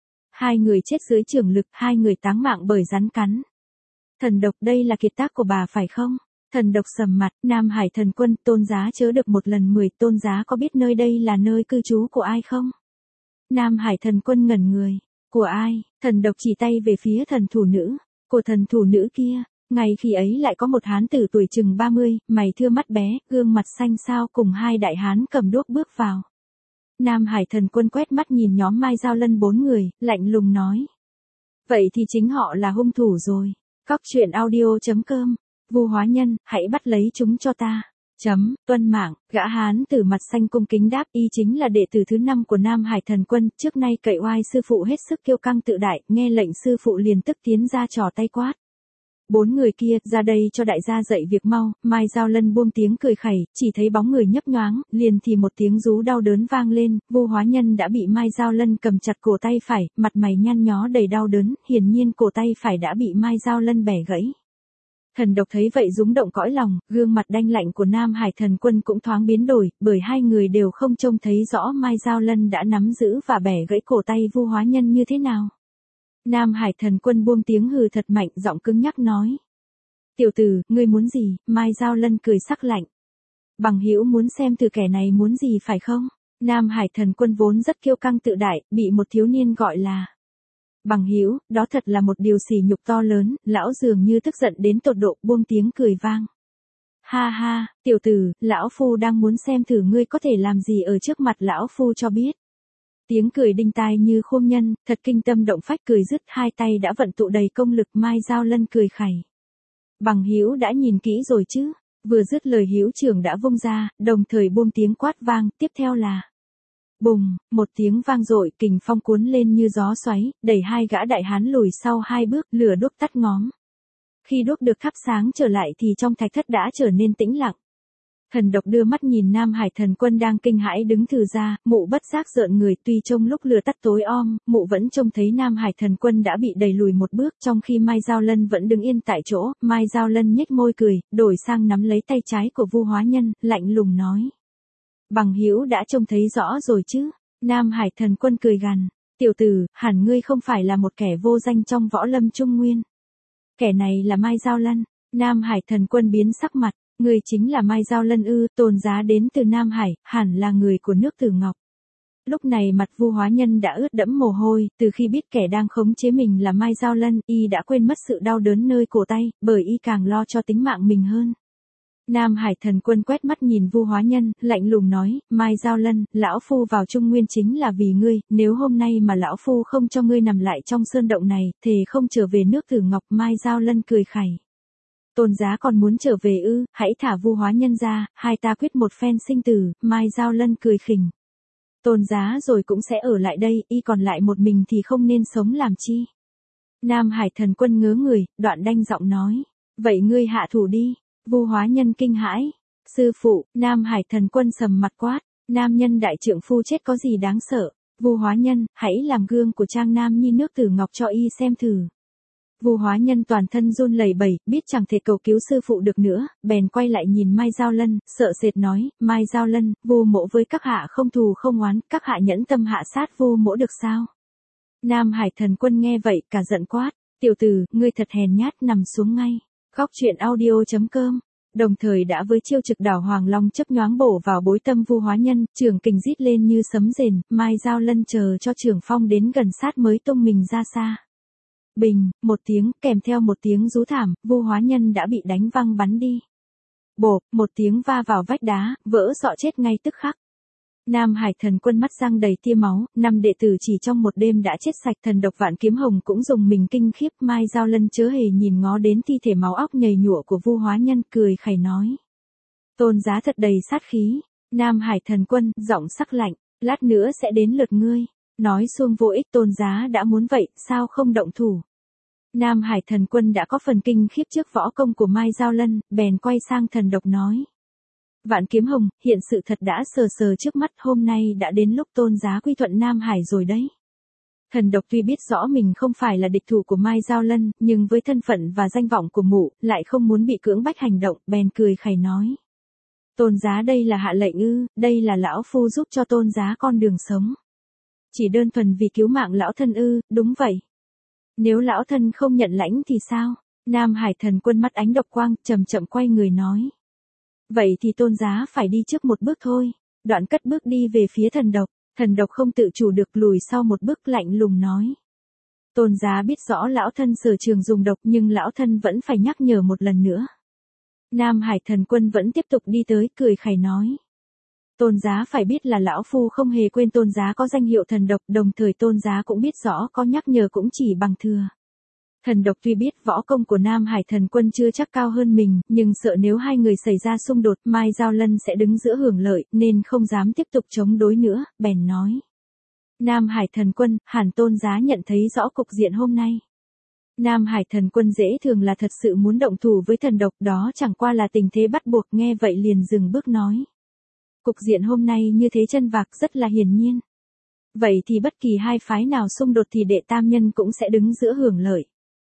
Hai người chết dưới trường lực, hai người táng mạng bởi rắn cắn. Thần độc, đây là kiệt tác của bà phải không? Thần độc sầm mặt, Nam Hải thần quân, tôn giá chớ được một lần 10, tôn giá có biết nơi đây là nơi cư trú của ai không? Nam Hải thần quân ngẩn người. Của ai? Thần độc chỉ tay về phía thần thủ nữ. Của thần thủ nữ kia. Ngay khi ấy lại có một hán tử tuổi chừng 30, mày thưa mắt bé, gương mặt xanh xao cùng hai đại hán cầm đuốc bước vào. Nam Hải thần quân quét mắt nhìn nhóm Mai Giao Lân 4 người, lạnh lùng nói. Vậy thì chính họ là hung thủ rồi. Góc truyện audio.com. Vu Hóa Nhân, hãy bắt lấy chúng cho ta. Tuân mạng, gã hán tử mặt xanh cung kính đáp, y chính là đệ tử thứ 5 của Nam Hải thần quân, trước nay cậy oai sư phụ hết sức kiêu căng tự đại, nghe lệnh sư phụ liền tức tiến ra trò tay quát. 4 người kia, ra đây cho đại gia dạy việc mau. Mai Giao Lân buông tiếng cười khẩy, chỉ thấy bóng người nhấp nhoáng, liền thì một tiếng rú đau đớn vang lên, Vu Hóa Nhân đã bị Mai Giao Lân cầm chặt cổ tay phải, mặt mày nhăn nhó đầy đau đớn, hiển nhiên cổ tay phải đã bị Mai Giao Lân bẻ gãy. Thần độc thấy vậy rúng động cõi lòng, gương mặt đanh lạnh của Nam Hải thần quân cũng thoáng biến đổi, bởi hai người đều không trông thấy rõ Mai Giao Lân đã nắm giữ và bẻ gãy cổ tay Vu Hóa Nhân như thế nào. Nam Hải thần quân buông tiếng hừ thật mạnh, giọng cứng nhắc nói. Tiểu tử, ngươi muốn gì? Mai Giao Lân cười sắc lạnh. Bằng hữu muốn xem thử kẻ này muốn gì phải không? Nam Hải thần quân vốn rất kiêu căng tự đại, bị một thiếu niên gọi là bằng hữu, đó thật là một điều sỉ nhục to lớn, lão dường như tức giận đến tột độ, buông tiếng cười vang. Ha ha, tiểu tử, lão phu đang muốn xem thử ngươi có thể làm gì ở trước mặt lão phu cho biết. Tiếng cười đinh tai như khôn nhân, thật kinh tâm động phách, cười dứt hai tay đã vận tụ đầy công lực. Mai Giao Lân cười khẩy. Bằng hữu đã nhìn kỹ rồi chứ? Vừa dứt lời hữu trưởng đã vung ra, đồng thời buông tiếng quát vang, tiếp theo là Bùng, một tiếng vang dội, kình phong cuốn lên như gió xoáy, đẩy hai gã đại hán lùi sau hai bước, lửa đuốc tắt ngóm. Khi đuốc được thắp sáng trở lại thì trong thạch thất đã trở nên tĩnh lặng. Thần độc đưa mắt nhìn Nam Hải Thần Quân đang kinh hãi đứng thừ ra, mụ bất giác rợn người, tuy trong lúc lửa tắt tối om, mụ vẫn trông thấy Nam Hải Thần Quân đã bị đẩy lùi một bước, trong khi Mai Giao Lân vẫn đứng yên tại chỗ. Mai Giao Lân nhếch môi cười, đổi sang nắm lấy tay trái của Vu Hóa Nhân, lạnh lùng nói: "Bằng hữu đã trông thấy rõ rồi chứ?" Nam Hải Thần Quân cười gằn: "Tiểu tử, hẳn ngươi không phải là một kẻ vô danh trong võ lâm Trung Nguyên." Kẻ này là Mai Giao Lân. Nam Hải Thần Quân biến sắc mặt: "Ngươi chính là Mai Giao Lân ư?" Tôn Giá đến từ Nam Hải, hẳn là người của nước Tử Ngọc. Lúc này mặt Vu Hóa Nhân đã ướt đẫm mồ hôi, từ khi biết kẻ đang khống chế mình là Mai Giao Lân, y đã quên mất sự đau đớn nơi cổ tay, bởi y càng lo cho tính mạng mình hơn. Nam Hải Thần Quân quét mắt nhìn Vu Hóa Nhân, lạnh lùng nói: "Mai Giao Lân, lão phu vào Trung Nguyên chính là vì ngươi, nếu hôm nay mà lão phu không cho ngươi nằm lại trong sơn động này, thề không trở về nước Tử Ngọc." Mai Giao Lân cười khẩy: "Tôn Giá còn muốn trở về ư? Hãy thả Vu Hóa Nhân ra, hai ta quyết một phen sinh tử." Mai Giao Lân cười khỉnh: "Tôn Giá rồi cũng sẽ ở lại đây, y còn lại một mình thì không nên sống làm chi?" Nam Hải Thần Quân ngớ người, đoạn đanh giọng nói: "Vậy ngươi hạ thủ đi." Vu Hóa Nhân kinh hãi: "Sư phụ!" Nam Hải Thần Quân sầm mặt quát: "Nam nhân đại trượng phu chết có gì đáng sợ? Vu Hóa Nhân, hãy làm gương của Trang Nam Nhi nước Tử Ngọc cho y xem thử." Vu Hóa Nhân toàn thân run lẩy bẩy, biết chẳng thể cầu cứu sư phụ được nữa, bèn quay lại nhìn Mai Giao Lân, sợ sệt nói: "Mai Giao Lân, Vu mỗ với các hạ không thù không oán, các hạ nhẫn tâm hạ sát Vu mỗ được sao?" Nam Hải Thần Quân nghe vậy cả giận quát: "Tiểu tử, ngươi thật hèn nhát, nằm xuống ngay." Góc truyện audio.com. Đồng thời đã với chiêu trực đảo Hoàng Long chấp nhoáng bổ vào bối tâm Vu Hóa Nhân, trường kình rít lên như sấm rền, Mai Giao Lân chờ cho trường phong đến gần sát mới tung mình ra xa. Bình, một tiếng, kèm theo một tiếng rú thảm, Vu Hóa Nhân đã bị đánh văng bắn đi. Bộp, một tiếng va vào vách đá, vỡ sọ chết ngay tức khắc. Nam Hải Thần Quân mắt răng đầy tia máu, 5 đệ tử chỉ trong một đêm đã chết sạch. Thần độc Vạn Kiếm Hồng cũng dùng mình kinh khiếp. Mai Giao Lân chớ hề nhìn ngó đến thi thể máu óc nhầy nhụa của Vu Hóa Nhân, cười khẩy nói: "Tôn Giá thật đầy sát khí." Nam Hải Thần Quân, giọng sắc lạnh: "Lát nữa sẽ đến lượt ngươi." Nói suông vô ích, Tôn Giá đã muốn vậy, sao không động thủ? Nam Hải Thần Quân đã có phần kinh khiếp trước võ công của Mai Giao Lân, bèn quay sang thần độc nói: "Vạn Kiếm Hồng, hiện sự thật đã sờ sờ trước mắt, hôm nay đã đến lúc Tôn Giá quy thuận Nam Hải rồi đấy." Thần độc tuy biết rõ mình không phải là địch thủ của Mai Giao Lân, nhưng với thân phận và danh vọng của mụ, lại không muốn bị cưỡng bách hành động, bèn cười khẩy nói: "Tôn Giá đây là hạ lệnh ư? Đây là lão phu giúp cho Tôn Giá con đường sống. Chỉ đơn thuần vì cứu mạng lão thân ư?" "Đúng vậy." "Nếu lão thân không nhận lãnh thì sao?" Nam Hải Thần Quân mắt ánh độc quang, chậm chậm quay người nói: "Vậy thì Tôn Giá phải đi trước một bước thôi." Đoạn cất bước đi về phía thần độc. Thần độc không tự chủ được lùi sau một bước, lạnh lùng nói: "Tôn Giá biết rõ lão thân sở trường dùng độc, nhưng lão thân vẫn phải nhắc nhở một lần nữa." Nam Hải Thần Quân vẫn tiếp tục đi tới, cười khẩy nói: "Tôn Giá phải biết là lão phu không hề quên Tôn Giá có danh hiệu thần độc, đồng thời Tôn Giá cũng biết rõ có nhắc nhở cũng chỉ bằng thừa." Thần độc tuy biết võ công của Nam Hải Thần Quân chưa chắc cao hơn mình, nhưng sợ nếu hai người xảy ra xung đột, Mai Giao Lân sẽ đứng giữa hưởng lợi, nên không dám tiếp tục chống đối nữa, bèn nói: "Nam Hải Thần Quân, hẳn Tôn Giá nhận thấy rõ cục diện hôm nay." Nam Hải Thần Quân dễ thường là thật sự muốn động thủ với thần độc, đó chẳng qua là tình thế bắt buộc, nghe vậy liền dừng bước nói: "Cục diện hôm nay như thế chân vạc, rất là hiển nhiên. Vậy thì bất kỳ hai phái nào xung đột thì đệ tam nhân cũng sẽ đứng giữa hưởng lợi."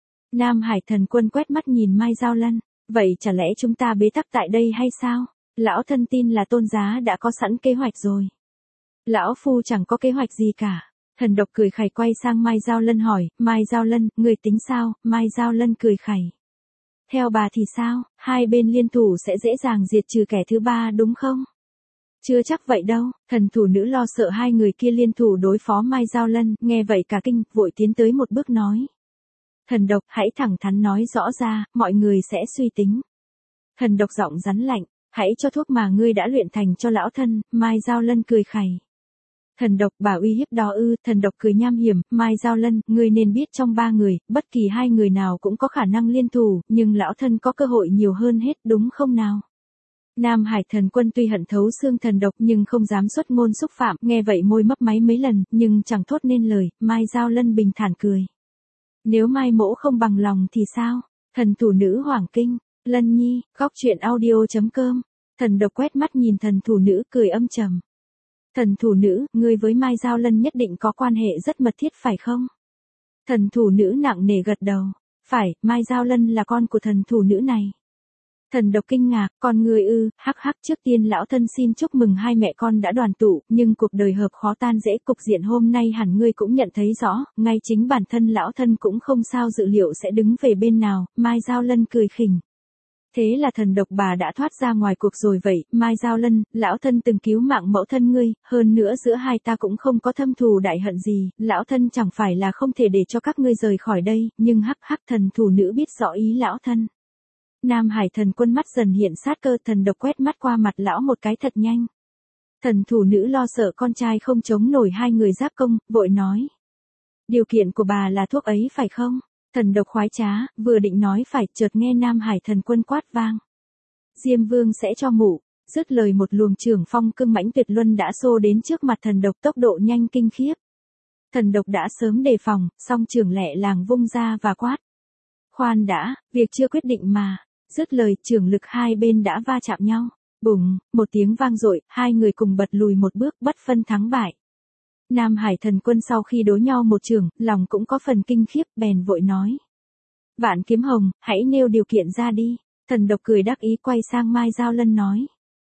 Nam Hải Thần Quân quét mắt nhìn Mai Giao Lân: "Vậy chả lẽ chúng ta bế tắc tại đây hay sao? Lão thân tin là Tôn Giá đã có sẵn kế hoạch rồi." "Lão phu chẳng có kế hoạch gì cả." Thần độc cười khẩy quay sang Mai Giao Lân hỏi: "Mai Giao Lân, người tính sao?" Mai Giao Lân cười khẩy: "Theo bà thì sao, hai bên liên thủ sẽ dễ dàng diệt trừ kẻ thứ ba đúng không?" "Chưa chắc vậy đâu." Thần thủ nữ lo sợ hai người kia liên thủ đối phó Mai Giao Lân, nghe vậy cả kinh, vội tiến tới một bước nói: "Thần độc, hãy thẳng thắn nói rõ ra, mọi người sẽ suy tính." Thần độc giọng rắn lạnh: "Hãy cho thuốc mà ngươi đã luyện thành cho lão thân." Mai Giao Lân cười khẩy: "Thần độc, bà uy hiếp đó ư?" Thần độc cười nham hiểm: "Mai Giao Lân, ngươi nên biết trong ba người, bất kỳ hai người nào cũng có khả năng liên thủ, nhưng lão thân có cơ hội nhiều hơn hết, đúng không nào?" Nam Hải Thần Quân tuy hận thấu xương Thần Độc nhưng không dám xuất ngôn xúc phạm, nghe vậy môi mấp máy mấy lần, nhưng chẳng thốt nên lời. Mai Giao Lân bình thản cười. Nếu Mai mỗ không bằng lòng thì sao? Thần thủ nữ hoảng kinh. Lân nhi, góc truyện audio.com. Thần Độc quét mắt nhìn thần thủ nữ cười âm trầm. Thần thủ nữ, ngươi với Mai Giao Lân nhất định có quan hệ rất mật thiết phải không? Thần thủ nữ nặng nề gật đầu. Phải, Mai Giao Lân là con của thần thủ nữ này. Thần Độc kinh ngạc, con người ư? Hắc hắc, trước tiên lão thân xin chúc mừng hai mẹ con đã đoàn tụ, nhưng cuộc đời hợp khó tan dễ, cục diện hôm nay hẳn ngươi cũng nhận thấy rõ, ngay chính bản thân lão thân cũng không sao dự liệu sẽ đứng về bên nào. Mai Giao Lân cười khỉnh. Thế là Thần Độc bà đã thoát ra ngoài cuộc rồi vậy. Mai Giao Lân, lão thân từng cứu mạng mẫu thân ngươi, hơn nữa giữa hai ta cũng không có thâm thù đại hận gì, lão thân chẳng phải là không thể để cho các ngươi rời khỏi đây, nhưng hắc hắc, thần thủ nữ biết rõ ý lão thân. Nam Hải Thần Quân mắt dần hiện sát cơ, Thần Độc quét mắt qua mặt lão một cái thật nhanh. Thần thủ nữ lo sợ con trai không chống nổi hai người giáp công, vội nói. Điều kiện của bà là thuốc ấy phải không? Thần Độc khoái trá, vừa định nói phải, chợt nghe Nam Hải Thần Quân quát vang. Diêm Vương sẽ cho mụ. Dứt lời một luồng trưởng phong cương mãnh tuyệt luân đã xô đến trước mặt Thần Độc, tốc độ nhanh kinh khiếp. Thần Độc đã sớm đề phòng, song trưởng lẹ làng vung ra và quát. Khoan đã, việc chưa quyết định mà. Dứt lời, trưởng lực hai bên đã va chạm nhau. Bùng, một tiếng vang dội, hai người cùng bật lùi một bước, bất phân thắng bại. Nam Hải Thần Quân sau khi đối nhau một trường, lòng cũng có phần kinh khiếp, bèn vội nói. Vạn Kiếm Hồng, hãy nêu điều kiện ra đi. Thần Độc cười đắc ý quay sang Mai Giao Lân nói.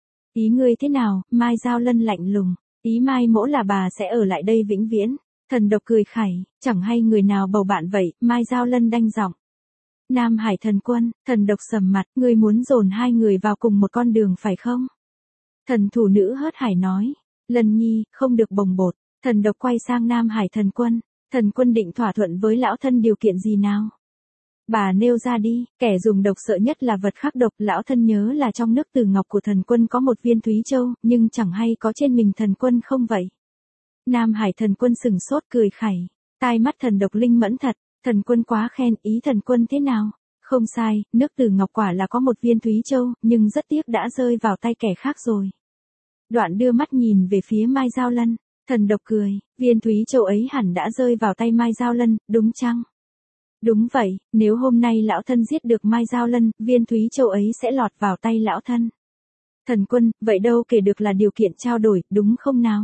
Ý ngươi thế nào? Mai Giao Lân lạnh lùng. Ý Mai mỗ là bà sẽ ở lại đây vĩnh viễn. Thần Độc cười khẩy, chẳng hay người nào bầu bạn vậy. Mai Giao Lân đanh giọng. Nam Hải Thần Quân, Thần Độc sầm mặt, ngươi muốn dồn hai người vào cùng một con đường phải không? Thần thủ nữ hớt hải nói. Lân nhi, không được bồng bột. Thần Độc quay sang Nam Hải Thần Quân. Thần Quân định thỏa thuận với lão thân điều kiện gì nào? Bà nêu ra đi, kẻ dùng độc sợ nhất là vật khắc độc. Lão thân nhớ là trong nước Từ Ngọc của Thần Quân có một viên Thúy Châu, nhưng chẳng hay có trên mình Thần Quân không vậy? Nam Hải Thần Quân sừng sốt cười khẩy. Tai mắt Thần Độc linh mẫn thật. Thần Quân quá khen, ý Thần Quân thế nào? Không sai, nước Từ Ngọc quả là có một viên Thúy Châu, nhưng rất tiếc đã rơi vào tay kẻ khác rồi. Đoạn đưa mắt nhìn về phía Mai Giao Lân. Thần Độc cười, viên Thúy Châu ấy hẳn đã rơi vào tay Mai Giao Lân, đúng chăng? Đúng vậy, nếu hôm nay lão thân giết được Mai Giao Lân, viên Thúy Châu ấy sẽ lọt vào tay lão thân. Thần Quân, vậy đâu kể được là điều kiện trao đổi, đúng không nào?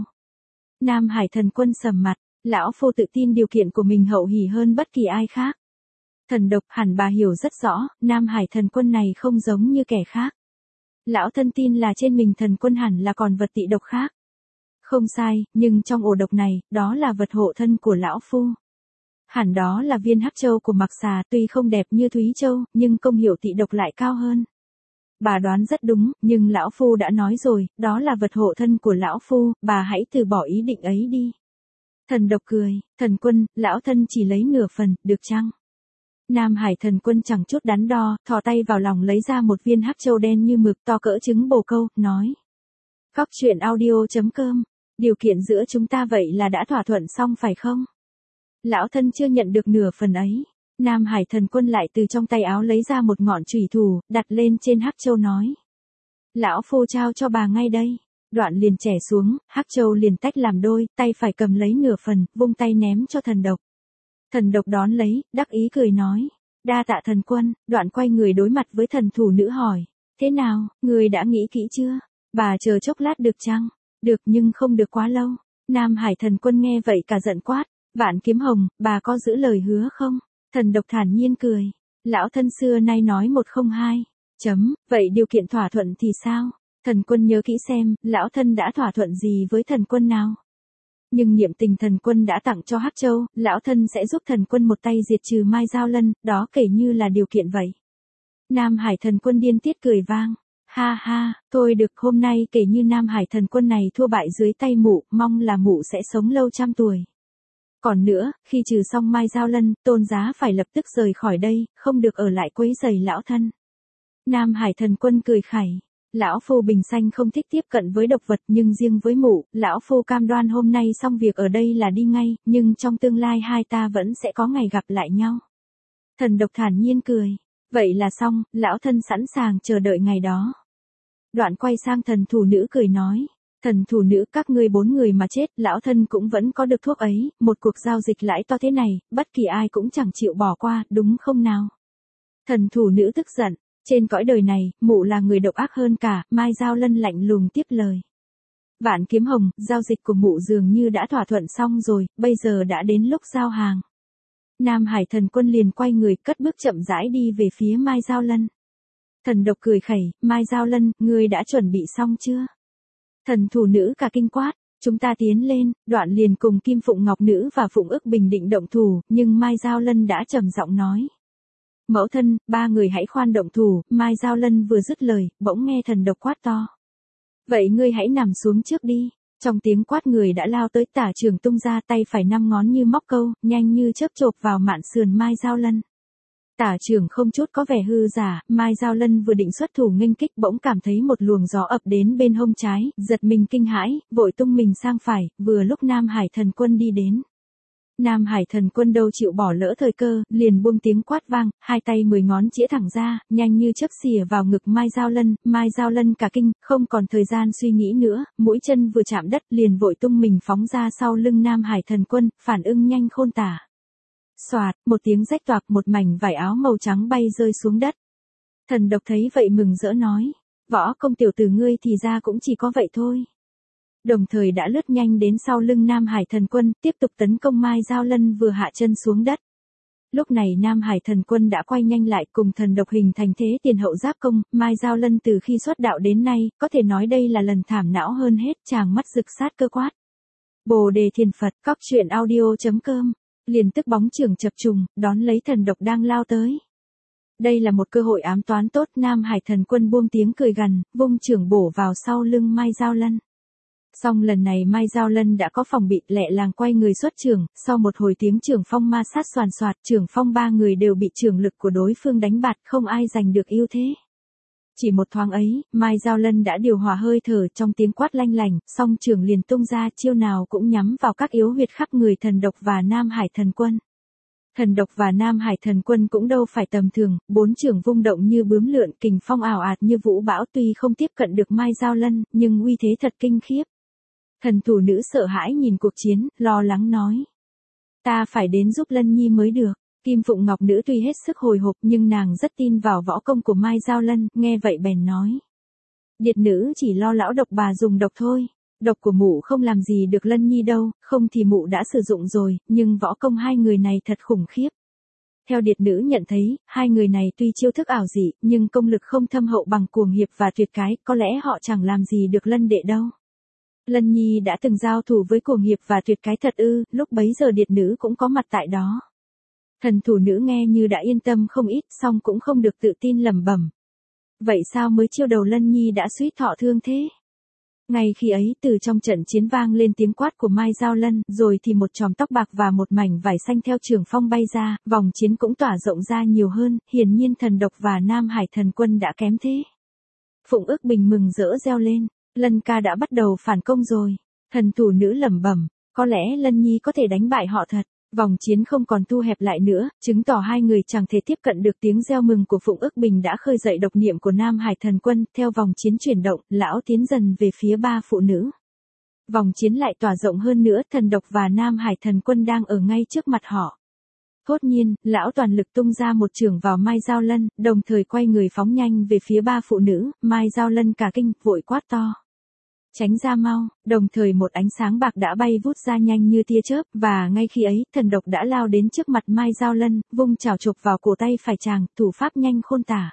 Nam Hải Thần Quân sầm mặt, lão phu tự tin điều kiện của mình hậu hỉ hơn bất kỳ ai khác. Thần Độc, hẳn bà hiểu rất rõ, Nam Hải Thần Quân này không giống như kẻ khác. Lão thân tin là trên mình Thần Quân hẳn là còn vật tị độc khác. Không sai, nhưng trong ổ độc này, đó là vật hộ thân của lão phu. Hẳn đó là viên Hắc Châu của Mạc Xà, tuy không đẹp như Thúy Châu, nhưng công hiệu tị độc lại cao hơn. Bà đoán rất đúng, nhưng lão phu đã nói rồi, đó là vật hộ thân của lão phu, bà hãy từ bỏ ý định ấy đi. Thần Độc cười, Thần Quân, lão thân chỉ lấy nửa phần, được chăng? Nam Hải Thần Quân chẳng chút đắn đo, thò tay vào lòng lấy ra một viên Hắc Châu đen như mực to cỡ trứng bồ câu, nói. Góc truyện audio.com, điều kiện giữa chúng ta vậy là đã thỏa thuận xong phải không? Lão thân chưa nhận được nửa phần ấy. Nam Hải Thần Quân lại từ trong tay áo lấy ra một ngọn chùy thủ, đặt lên trên Hắc Châu nói. Lão phu trao cho bà ngay đây. Đoạn liền chẻ xuống, Hắc Châu liền tách làm đôi, tay phải cầm lấy nửa phần, vung tay ném cho Thần Độc. Thần Độc đón lấy, đắc ý cười nói. Đa tạ Thần Quân, đoạn quay người đối mặt với thần thủ nữ hỏi. Thế nào, người đã nghĩ kỹ chưa? Bà chờ chốc lát được chăng? Được nhưng không được quá lâu. Nam Hải Thần Quân nghe vậy cả giận quát. Vạn Kiếm Hồng, bà có giữ lời hứa không? Thần Độc thản nhiên cười. Lão thân xưa nay nói một không hai. Vậy điều kiện thỏa thuận thì sao? Thần Quân nhớ kỹ xem, lão thân đã thỏa thuận gì với Thần Quân nào? Nhưng niệm tình Thần Quân đã tặng cho Hắc Châu, lão thân sẽ giúp Thần Quân một tay diệt trừ Mai Giao Lân, đó kể như là điều kiện vậy. Nam Hải Thần Quân điên tiết cười vang. Ha ha, thôi được, hôm nay kể như Nam Hải Thần Quân này thua bại dưới tay mụ, mong là mụ sẽ sống lâu trăm tuổi. Còn nữa, khi trừ xong Mai Giao Lân, Tôn Giá phải lập tức rời khỏi đây, không được ở lại quấy rầy lão thân. Nam Hải Thần Quân cười khẩy. Lão phu bình sanh không thích tiếp cận với độc vật, nhưng riêng với mụ, lão phu cam đoan hôm nay xong việc ở đây là đi ngay, nhưng trong tương lai hai ta vẫn sẽ có ngày gặp lại nhau. Thần Độc thản nhiên cười. Vậy là xong, lão thân sẵn sàng chờ đợi ngày đó. Đoạn quay sang thần thủ nữ cười nói. Thần thủ nữ, các ngươi 4 người mà chết, lão thân cũng vẫn có được thuốc ấy, một cuộc giao dịch lãi to thế này, bất kỳ ai cũng chẳng chịu bỏ qua, đúng không nào? Thần thủ nữ tức giận, trên cõi đời này, mụ là người độc ác hơn cả, Mai Giao Lân lạnh lùng tiếp lời. Vạn Kiếm Hồng, giao dịch của mụ dường như đã thỏa thuận xong rồi, bây giờ đã đến lúc giao hàng. Nam Hải Thần Quân liền quay người cất bước chậm rãi đi về phía Mai Giao Lân. Thần độc cười khẩy, Mai Giao Lân, ngươi đã chuẩn bị xong chưa? Thần thủ nữ cả kinh quát, chúng ta tiến lên, đoạn liền cùng Kim Phụng Ngọc Nữ và Phụng Ức Bình định động thủ, nhưng Mai Giao Lân đã trầm giọng nói. Mẫu thân, 3 người hãy khoan động thủ, Mai Giao Lân vừa dứt lời, bỗng nghe thần độc quát to. Vậy ngươi hãy nằm xuống trước đi. Trong tiếng quát người đã lao tới, tả trường tung ra, tay phải 5 ngón như móc câu, nhanh như chớp chộp vào mạn sườn Mai Giao Lân. Tả trường không chút có vẻ hư giả, Mai Giao Lân vừa định xuất thủ nghênh kích bỗng cảm thấy một luồng gió ập đến bên hông trái, giật mình kinh hãi, vội tung mình sang phải, vừa lúc Nam Hải Thần Quân đi đến. Nam Hải Thần Quân đâu chịu bỏ lỡ thời cơ, liền buông tiếng quát vang, hai tay 10 ngón chĩa thẳng ra, nhanh như chớp xìa vào ngực Mai Giao Lân cả kinh, không còn thời gian suy nghĩ nữa, mũi chân vừa chạm đất liền vội tung mình phóng ra sau lưng Nam Hải Thần Quân, phản ứng nhanh khôn tả. Xoạt, một tiếng rách toạc, một mảnh vải áo màu trắng bay rơi xuống đất. Thần độc thấy vậy mừng rỡ nói, võ công tiểu tử ngươi thì ra cũng chỉ có vậy thôi. Đồng thời đã lướt nhanh đến sau lưng Nam Hải Thần Quân, tiếp tục tấn công Mai Giao Lân vừa hạ chân xuống đất. Lúc này Nam Hải Thần Quân đã quay nhanh lại cùng thần độc hình thành thế tiền hậu giáp công, Mai Giao Lân từ khi xuất đạo đến nay, có thể nói đây là lần thảm não hơn hết, chàng mắt rực sát cơ quát. Bồ Đề Thiền Phật, cóc truyện audio.com, liền tức bóng chưởng chập trùng, đón lấy thần độc đang lao tới. Đây là một cơ hội ám toán tốt, Nam Hải Thần Quân buông tiếng cười gằn, vung chưởng bổ vào sau lưng Mai Giao Lân. Song lần này Mai Giao Lân đã có phòng bị, lẹ làng quay người xuất chưởng, sau một hồi tiếng chưởng phong ma sát xoàn xoạt, chưởng phong 3 người đều bị chưởng lực của đối phương đánh bạt, không ai giành được ưu thế. Chỉ một thoáng ấy, Mai Giao Lân đã điều hòa hơi thở, trong tiếng quát lanh lảnh, song chưởng liền tung ra, chiêu nào cũng nhắm vào các yếu huyệt khắp người thần độc và Nam Hải Thần Quân. Thần độc và Nam Hải Thần Quân cũng đâu phải tầm thường, 4 chưởng vung động như bướm lượn, kình phong ảo ạt như vũ bão, tuy không tiếp cận được Mai Giao Lân, nhưng uy thế thật kinh khiếp. Thần thủ nữ sợ hãi nhìn cuộc chiến, lo lắng nói. Ta phải đến giúp Lân Nhi mới được. Kim Phụng Ngọc Nữ tuy hết sức hồi hộp nhưng nàng rất tin vào võ công của Mai Giao Lân, nghe vậy bèn nói. Điệt nữ chỉ lo lão độc bà dùng độc thôi. Độc của mụ không làm gì được Lân Nhi đâu, không thì mụ đã sử dụng rồi, nhưng võ công hai người này thật khủng khiếp. Theo điệt nữ nhận thấy, hai người này tuy chiêu thức ảo dị, nhưng công lực không thâm hậu bằng Cuồng Hiệp và Tuyệt Cái, có lẽ họ chẳng làm gì được Lân đệ đâu. Lân Nhi đã từng giao thủ với Cuồng Hiệp và Tuyệt Cái thật ư? Lúc bấy giờ điệt nữ cũng có mặt tại đó. Thần thủ nữ nghe như đã yên tâm không ít, song cũng không được tự tin lẩm bẩm. Vậy sao mới chiêu đầu Lân Nhi đã suýt thọ thương thế? Ngay khi ấy, từ trong trận chiến vang lên tiếng quát của Mai Giao Lân, rồi thì một chòm tóc bạc và một mảnh vải xanh theo trường phong bay ra, vòng chiến cũng tỏa rộng ra nhiều hơn, hiển nhiên thần độc và Nam Hải Thần Quân đã kém thế. Phụng Ức Bình mừng rỡ reo lên, Lân ca đã bắt đầu phản công rồi. Thần thủ nữ lẩm bẩm, có lẽ Lân Nhi có thể đánh bại họ thật. Vòng chiến không còn thu hẹp lại nữa, chứng tỏ hai người chẳng thể tiếp cận được. Tiếng reo mừng của Phụng Ức Bình đã khơi dậy độc niệm của Nam Hải Thần Quân, theo vòng chiến chuyển động, lão tiến dần về phía 3 phụ nữ. Vòng chiến lại tỏa rộng hơn nữa, thần độc và Nam Hải Thần Quân đang ở ngay trước mặt họ. Thốt nhiên, lão toàn lực tung ra một chưởng vào Mai Giao Lân, đồng thời quay người phóng nhanh về phía 3 phụ nữ, Mai Giao Lân cả kinh, vội quát to. Tránh ra mau, đồng thời một ánh sáng bạc đã bay vút ra nhanh như tia chớp, và ngay khi ấy, thần độc đã lao đến trước mặt Mai Giao Lân, vung chảo chộp vào cổ tay phải chàng, thủ pháp nhanh khôn tả.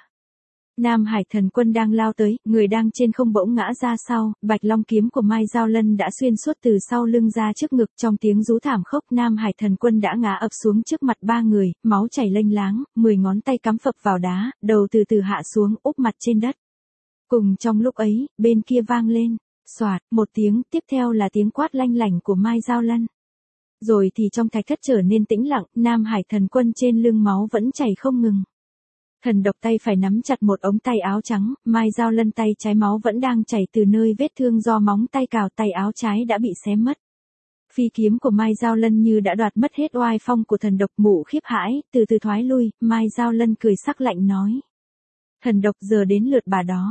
Nam Hải Thần Quân đang lao tới, người đang trên không bỗng ngã ra sau, bạch long kiếm của Mai Giao Lân đã xuyên suốt từ sau lưng ra trước ngực, trong tiếng rú thảm khốc, Nam Hải Thần Quân đã ngã ập xuống trước mặt 3 người, máu chảy lênh láng, 10 ngón tay cắm phập vào đá, đầu từ từ hạ xuống, úp mặt trên đất. Cùng trong lúc ấy, bên kia vang lên. Xoạt, một tiếng, tiếp theo là tiếng quát lanh lảnh của Mai Giao Lân. Rồi thì trong thạch thất trở nên tĩnh lặng, Nam Hải Thần Quân trên lưng máu vẫn chảy không ngừng. Thần độc tay phải nắm chặt một ống tay áo trắng, Mai Giao Lân tay trái máu vẫn đang chảy từ nơi vết thương do móng tay cào, tay áo trái đã bị xé mất. Phi kiếm của Mai Giao Lân như đã đoạt mất hết oai phong của thần độc, mụ khiếp hãi, từ từ thoái lui, Mai Giao Lân cười sắc lạnh nói. Thần độc, giờ đến lượt bà đó.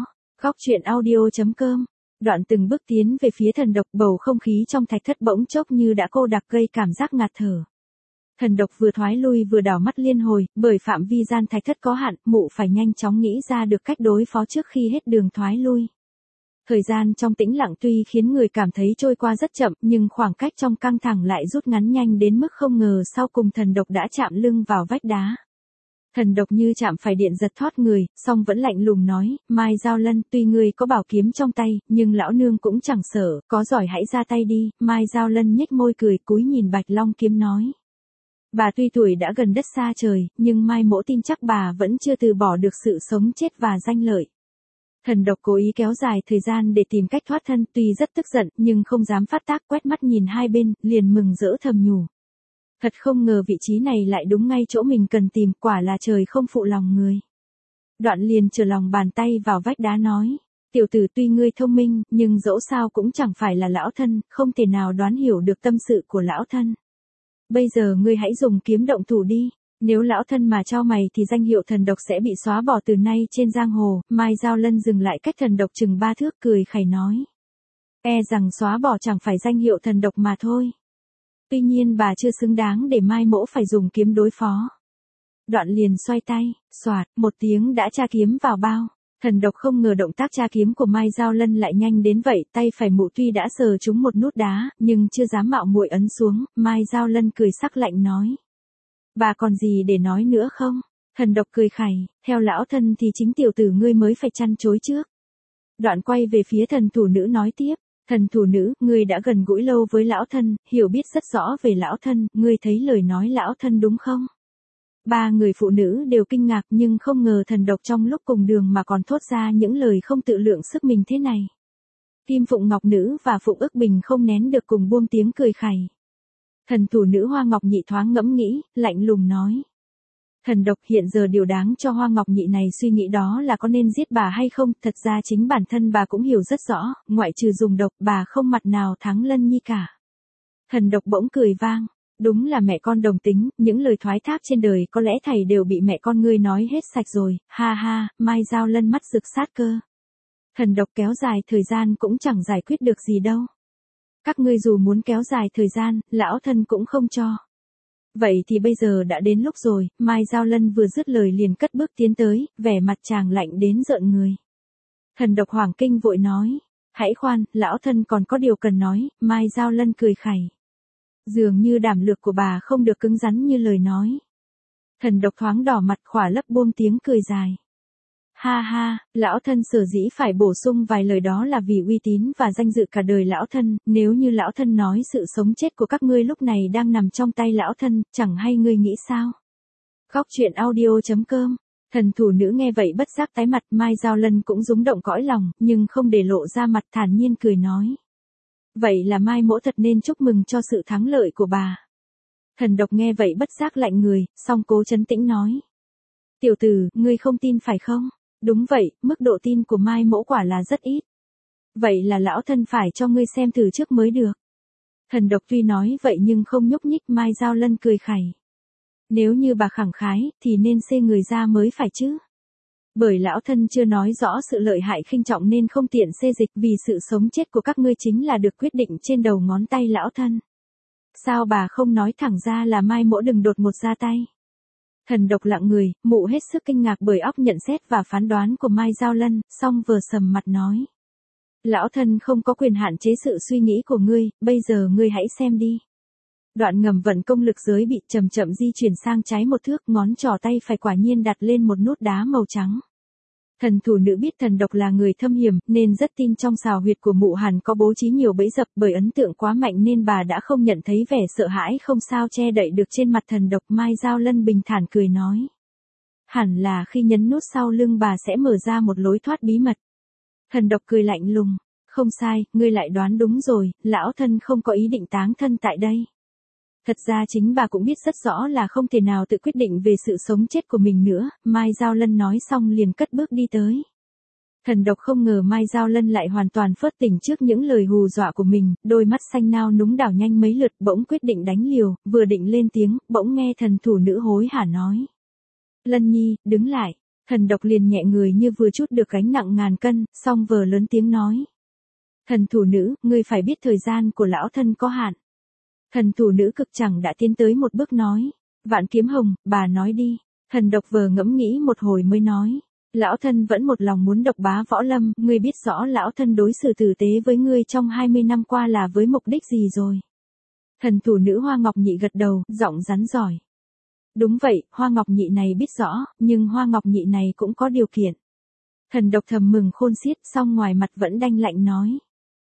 Góc truyện audio.com. Đoạn từng bước tiến về phía thần độc, bầu không khí trong thạch thất bỗng chốc như đã cô đặc gây cảm giác ngạt thở. Thần độc vừa thoái lui vừa đảo mắt liên hồi, bởi phạm vi gian thạch thất có hạn, mụ phải nhanh chóng nghĩ ra được cách đối phó trước khi hết đường thoái lui. Thời gian trong tĩnh lặng tuy khiến người cảm thấy trôi qua rất chậm, nhưng khoảng cách trong căng thẳng lại rút ngắn nhanh đến mức không ngờ sau cùng thần độc đã chạm lưng vào vách đá. Thần độc như chạm phải điện giật thoát người, song vẫn lạnh lùng nói, Mai Giao Lân, tuy ngươi có bảo kiếm trong tay, nhưng lão nương cũng chẳng sợ, có giỏi hãy ra tay đi. Mai Giao Lân nhếch môi cười cúi nhìn Bạch Long kiếm nói. Bà tuy tuổi đã gần đất xa trời, nhưng Mai Mỗ tin chắc bà vẫn chưa từ bỏ được sự sống chết và danh lợi. Thần độc cố ý kéo dài thời gian để tìm cách thoát thân, tuy rất tức giận, nhưng không dám phát tác, quét mắt nhìn hai bên, liền mừng rỡ thầm nhủ. Thật không ngờ vị trí này lại đúng ngay chỗ mình cần tìm, quả là trời không phụ lòng người. Đoạn liền trở lòng bàn tay vào vách đá nói, tiểu tử tuy ngươi thông minh, nhưng dẫu sao cũng chẳng phải là lão thân, không thể nào đoán hiểu được tâm sự của lão thân. Bây giờ ngươi hãy dùng kiếm động thủ đi, nếu lão thân mà trao mày thì danh hiệu thần độc sẽ bị xóa bỏ từ nay trên giang hồ. Mai Giao Lân dừng lại cách thần độc chừng 3 thước cười khẩy nói. E rằng xóa bỏ chẳng phải danh hiệu thần độc mà thôi. Tuy nhiên bà chưa xứng đáng để Mai Mỗ phải dùng kiếm đối phó. Đoạn liền xoay tay, xoạt, một tiếng đã tra kiếm vào bao. Thần độc không ngờ động tác tra kiếm của Mai Giao Lân lại nhanh đến vậy, tay phải mụ tuy đã sờ trúng một nút đá, nhưng chưa dám mạo muội ấn xuống. Mai Giao Lân cười sắc lạnh nói. Bà còn gì để nói nữa không? Thần độc cười khẩy, theo lão thân thì chính tiểu tử ngươi mới phải chăn chối trước. Đoạn quay về phía thần thủ nữ nói tiếp. Thần thủ nữ, ngươi đã gần gũi lâu với lão thân, hiểu biết rất rõ về lão thân, ngươi thấy lời nói lão thân đúng không? Ba người phụ nữ đều kinh ngạc nhưng không ngờ thần độc trong lúc cùng đường mà còn thốt ra những lời không tự lượng sức mình thế này. Kim Phụng Ngọc Nữ và Phụng Ức Bình không nén được cùng buông tiếng cười khẩy. Thần thủ nữ Hoa Ngọc Nhị thoáng ngẫm nghĩ, lạnh lùng nói. Thần độc, hiện giờ điều đáng cho Hoa Ngọc Nhị này suy nghĩ đó là có nên giết bà hay không, thật ra chính bản thân bà cũng hiểu rất rõ, ngoại trừ dùng độc bà không mặt nào thắng Lân Nhi cả. Thần độc bỗng cười vang, đúng là mẹ con đồng tính, những lời thoái thác trên đời có lẽ thầy đều bị mẹ con ngươi nói hết sạch rồi, ha ha. Mai Giao Lân mắt rực sát cơ. Thần độc kéo dài thời gian cũng chẳng giải quyết được gì đâu. Các ngươi dù muốn kéo dài thời gian, lão thân cũng không cho. Vậy thì bây giờ đã đến lúc rồi. Mai Giao Lân vừa dứt lời liền cất bước tiến tới, vẻ mặt chàng lạnh đến rợn người. Thần độc hoảng kinh vội nói, hãy khoan, lão thân còn có điều cần nói. Mai Giao Lân cười khẩy. Dường như đảm lược của bà không được cứng rắn như lời nói. Thần độc thoáng đỏ mặt khỏa lấp buông tiếng cười dài. Ha ha, lão thân sở dĩ phải bổ sung vài lời đó là vì uy tín và danh dự cả đời lão thân, nếu như lão thân nói sự sống chết của các ngươi lúc này đang nằm trong tay lão thân, chẳng hay ngươi nghĩ sao? Góc truyện audio.com. Thần thủ nữ nghe vậy bất giác tái mặt, Mai Giao Lân cũng rúng động cõi lòng, nhưng không để lộ ra mặt, thản nhiên cười nói. Vậy là Mai Mỗ thật nên chúc mừng cho sự thắng lợi của bà. Thần độc nghe vậy bất giác lạnh người, song cố trấn tĩnh nói. Tiểu tử, ngươi không tin phải không? Đúng vậy, mức độ tin của Mai Mỗ quả là rất ít. Vậy là lão thân phải cho ngươi xem thử trước mới được. Thần độc tuy nói vậy nhưng không nhúc nhích. Mai Giao Lân cười khẩy. Nếu như bà khẳng khái, thì nên xê người ra mới phải chứ. Bởi lão thân chưa nói rõ sự lợi hại khinh trọng nên không tiện xê dịch, vì sự sống chết của các ngươi chính là được quyết định trên đầu ngón tay lão thân. Sao bà không nói thẳng ra là Mai Mỗ đừng đột ngột ra tay? Thần độc lặng người, mụ hết sức kinh ngạc bởi óc nhận xét và phán đoán của Mai Giao Lân, song vừa sầm mặt nói. Lão thân không có quyền hạn chế sự suy nghĩ của ngươi, bây giờ ngươi hãy xem đi. Đoạn ngầm vận công lực giới bị chậm chậm di chuyển sang trái một thước, ngón trỏ tay phải quả nhiên đặt lên một nút đá màu trắng. Thần thủ nữ biết thần độc là người thâm hiểm, nên rất tin trong xào huyệt của mụ hẳn có bố trí nhiều bẫy dập, bởi ấn tượng quá mạnh nên bà đã không nhận thấy vẻ sợ hãi không sao che đậy được trên mặt thần độc. Mai Giao Lân bình thản cười nói. Hẳn là khi nhấn nút sau lưng bà sẽ mở ra một lối thoát bí mật. Thần độc cười lạnh lùng. Không sai, ngươi lại đoán đúng rồi, lão thân không có ý định táng thân tại đây. Thật ra chính bà cũng biết rất rõ là không thể nào tự quyết định về sự sống chết của mình nữa. Mai Giao Lân nói xong liền cất bước đi tới. Thần độc không ngờ Mai Giao Lân lại hoàn toàn phớt tỉnh trước những lời hù dọa của mình, đôi mắt xanh nao núng đảo nhanh mấy lượt, bỗng quyết định đánh liều, vừa định lên tiếng, bỗng nghe thần thủ nữ hối hả nói. Lân Nhi, đứng lại. Thần độc liền nhẹ người như vừa chút được gánh nặng ngàn cân, xong vờ lớn tiếng nói. Thần thủ nữ, ngươi phải biết thời gian của lão thân có hạn. Thần thủ nữ cực chẳng đã tiến tới một bước nói. Vạn Kiếm Hồng, bà nói đi. Thần độc vờ ngẫm nghĩ một hồi mới nói. Lão thân vẫn một lòng muốn độc bá võ lâm, ngươi biết rõ lão thân đối xử tử tế với ngươi trong 20 năm qua là với mục đích gì rồi. Thần thủ nữ Hoa Ngọc Nhị gật đầu, giọng rắn giỏi. Đúng vậy, Hoa Ngọc Nhị này biết rõ, nhưng Hoa Ngọc Nhị này cũng có điều kiện. Thần độc thầm mừng khôn xiết, song ngoài mặt vẫn đanh lạnh nói.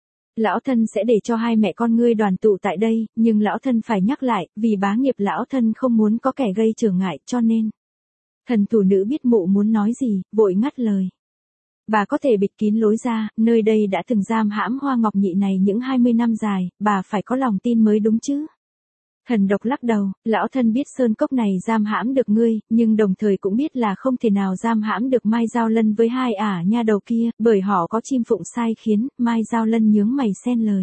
Lão thân sẽ để cho hai mẹ con ngươi đoàn tụ tại đây, nhưng lão thân phải nhắc lại, vì bá nghiệp lão thân không muốn có kẻ gây trở ngại, cho nên. Thần thủ nữ biết mụ muốn nói gì, vội ngắt lời. Bà có thể bịt kín lối ra, nơi đây đã từng giam hãm Hoa Ngọc Nhị này những 20 năm dài, bà phải có lòng tin mới đúng chứ. Thần độc lắc đầu, lão thân biết sơn cốc này giam hãm được ngươi, nhưng đồng thời cũng biết là không thể nào giam hãm được Mai Giao Lân với hai ả nha đầu kia, bởi họ có chim phụng sai khiến, Mai Giao Lân nhướng mày xen lời.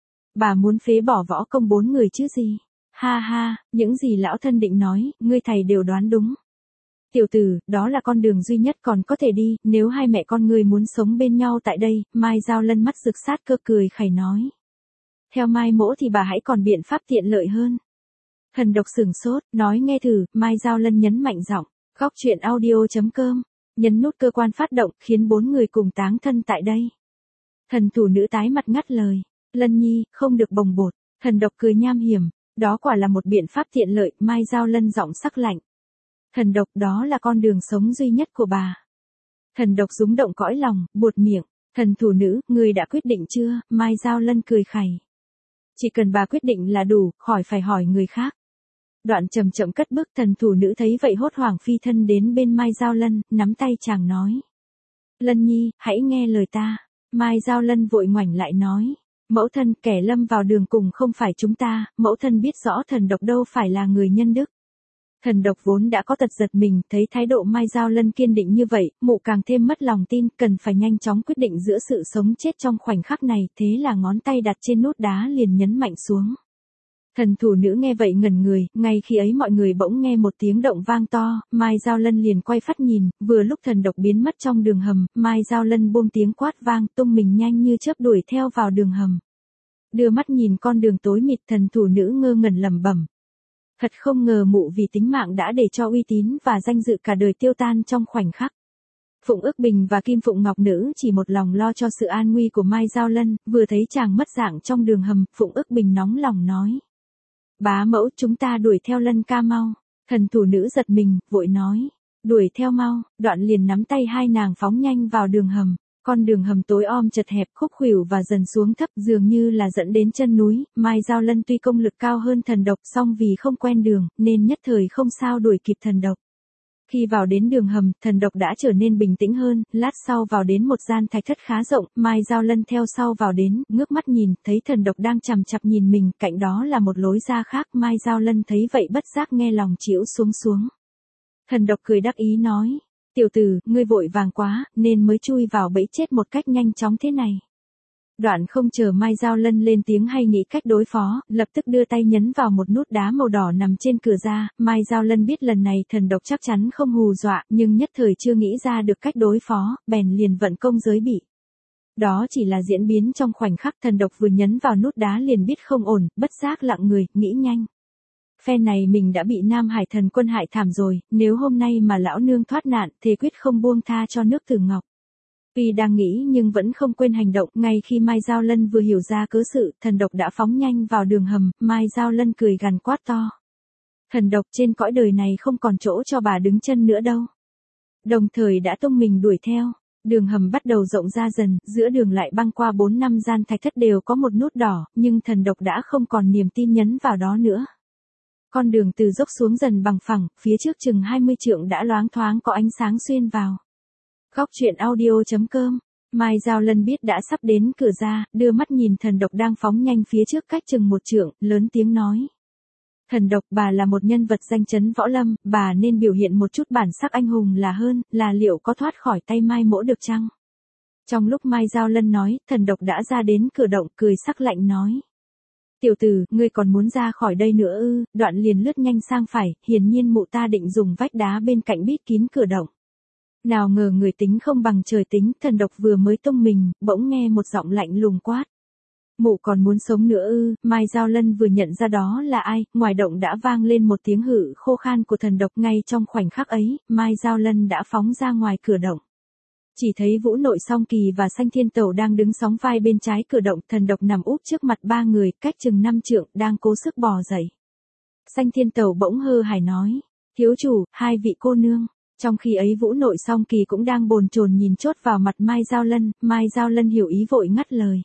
Bà muốn phế bỏ võ công 4 người chứ gì? Ha ha, những gì lão thân định nói, ngươi thầy đều đoán đúng. Tiểu tử, đó là con đường duy nhất còn có thể đi, nếu hai mẹ con ngươi muốn sống bên nhau tại đây, Mai Giao Lân mắt rực sát cơ cười khẩy nói. Theo Mai mỗ thì bà hãy còn biện pháp tiện lợi hơn. Thần độc sửng sốt, nói nghe thử, Mai Giao Lân nhấn mạnh giọng, góc truyện audio.com, nhấn nút cơ quan phát động, khiến 4 người cùng táng thân tại đây. Thần thủ nữ tái mặt ngắt lời, Lân nhi, không được bồng bột, thần độc cười nham hiểm, đó quả là một biện pháp tiện lợi, Mai Giao Lân giọng sắc lạnh. Thần độc, đó là con đường sống duy nhất của bà. Thần độc rúng động cõi lòng, buột miệng, thần thủ nữ, người đã quyết định chưa? Mai Giao Lân cười khẩy. Chỉ cần bà quyết định là đủ, khỏi phải hỏi người khác. Đoạn chậm chậm cất bước, thần thủ nữ thấy vậy hốt hoảng phi thân đến bên Mai Giao Lân, nắm tay chàng nói. Lân nhi, hãy nghe lời ta. Mai Giao Lân vội ngoảnh lại nói. Mẫu thân, kẻ lâm vào đường cùng không phải chúng ta, mẫu thân biết rõ thần độc đâu phải là người nhân đức. Thần độc vốn đã có tật giật mình, thấy thái độ Mai Giao Lân kiên định như vậy, mụ càng thêm mất lòng tin, cần phải nhanh chóng quyết định giữa sự sống chết trong khoảnh khắc này, thế là ngón tay đặt trên nút đá liền nhấn mạnh xuống. Thần thủ nữ nghe vậy ngẩn người, ngay khi ấy mọi người bỗng nghe một tiếng động vang to, Mai Giao Lân liền quay phát nhìn, vừa lúc thần độc biến mất trong đường hầm, Mai Giao Lân buông tiếng quát vang, tung mình nhanh như chớp đuổi theo vào đường hầm. Đưa mắt nhìn con đường tối mịt, thần thủ nữ ngơ ngẩn lẩm bẩm. Thật không ngờ mụ vì tính mạng đã để cho uy tín và danh dự cả đời tiêu tan trong khoảnh khắc. Phụng Ước Bình và Kim Phụng Ngọc Nữ chỉ một lòng lo cho sự an nguy của Mai Giao Lân, vừa thấy chàng mất dạng trong đường hầm, Phụng Ước Bình nóng lòng nói. Bá mẫu, chúng ta đuổi theo Lân ca mau. Thần thủ nữ giật mình, vội nói. Đuổi theo mau, đoạn liền nắm tay hai nàng phóng nhanh vào đường hầm. Con đường hầm tối om chật hẹp, khúc khuỷu và dần xuống thấp, dường như là dẫn đến chân núi. Mai Giao Lân tuy công lực cao hơn thần độc, song vì không quen đường, nên nhất thời không sao đuổi kịp thần độc. Khi vào đến đường hầm, thần độc đã trở nên bình tĩnh hơn, lát sau vào đến một gian thạch thất khá rộng, Mai Giao Lân theo sau vào đến, ngước mắt nhìn, thấy thần độc đang chằm chằm nhìn mình, cạnh đó là một lối ra khác, Mai Giao Lân thấy vậy bất giác nghe lòng chĩu xuống xuống. Thần độc cười đắc ý nói. Tiểu tử, ngươi vội vàng quá, nên mới chui vào bẫy chết một cách nhanh chóng thế này. Đoạn không chờ Mai Giao Lân lên tiếng hay nghĩ cách đối phó, lập tức đưa tay nhấn vào một nút đá màu đỏ nằm trên cửa ra, Mai Giao Lân biết lần này thần độc chắc chắn không hù dọa, nhưng nhất thời chưa nghĩ ra được cách đối phó, bèn liền vận công giới bị. Đó chỉ là diễn biến trong khoảnh khắc, thần độc vừa nhấn vào nút đá liền biết không ổn, bất giác lặng người, nghĩ nhanh. Phen này mình đã bị Nam Hải thần quân hại thảm rồi, nếu hôm nay mà lão nương thoát nạn, thì quyết không buông tha cho nước Tử Ngọc. Tuy đang nghĩ nhưng vẫn không quên hành động, ngay khi Mai Giao Lân vừa hiểu ra cớ sự, thần độc đã phóng nhanh vào đường hầm, Mai Giao Lân cười gằn quát to. Thần độc, trên cõi đời này không còn chỗ cho bà đứng chân nữa đâu. Đồng thời đã tung mình đuổi theo, đường hầm bắt đầu rộng ra dần, giữa đường lại băng qua 4 năm gian thạch thất đều có một nút đỏ, nhưng thần độc đã không còn niềm tin nhấn vào đó nữa. Con đường từ dốc xuống dần bằng phẳng, phía trước chừng 20 trượng đã loáng thoáng có ánh sáng xuyên vào. Góc truyện audio.com, Mai Giao Lân biết đã sắp đến cửa ra, đưa mắt nhìn thần độc đang phóng nhanh phía trước cách chừng 1 trượng, lớn tiếng nói. Thần độc, bà là một nhân vật danh chấn võ lâm, bà nên biểu hiện một chút bản sắc anh hùng là hơn, là liệu có thoát khỏi tay Mai mỗ được chăng? Trong lúc Mai Giao Lân nói, thần độc đã ra đến cửa động, cười sắc lạnh nói. Tiểu tử, ngươi còn muốn ra khỏi đây nữa ư? Đoạn liền lướt nhanh sang phải, hiển nhiên mụ ta định dùng vách đá bên cạnh bít kín cửa động. Nào ngờ người tính không bằng trời tính, thần độc vừa mới tung mình, bỗng nghe một giọng lạnh lùng quát. Mụ còn muốn sống nữa ư? Mai Giao Lân vừa nhận ra đó là ai, ngoài động đã vang lên một tiếng hự khô khan của thần độc. Ngay trong khoảnh khắc ấy, Mai Giao Lân đã phóng ra ngoài cửa động. Chỉ thấy Vũ Nội Song Kỳ và Sanh Thiên Tẩu đang đứng sóng vai bên trái cửa động, thần độc nằm úp trước mặt ba người, cách chừng 5 trượng, đang cố sức bò dậy. Sanh Thiên Tẩu bỗng hơ hài nói, thiếu chủ, hai vị cô nương. Trong khi ấy Vũ Nội Song Kỳ cũng đang bồn chồn nhìn chốt vào mặt Mai Giao Lân, Mai Giao Lân hiểu ý vội ngắt lời.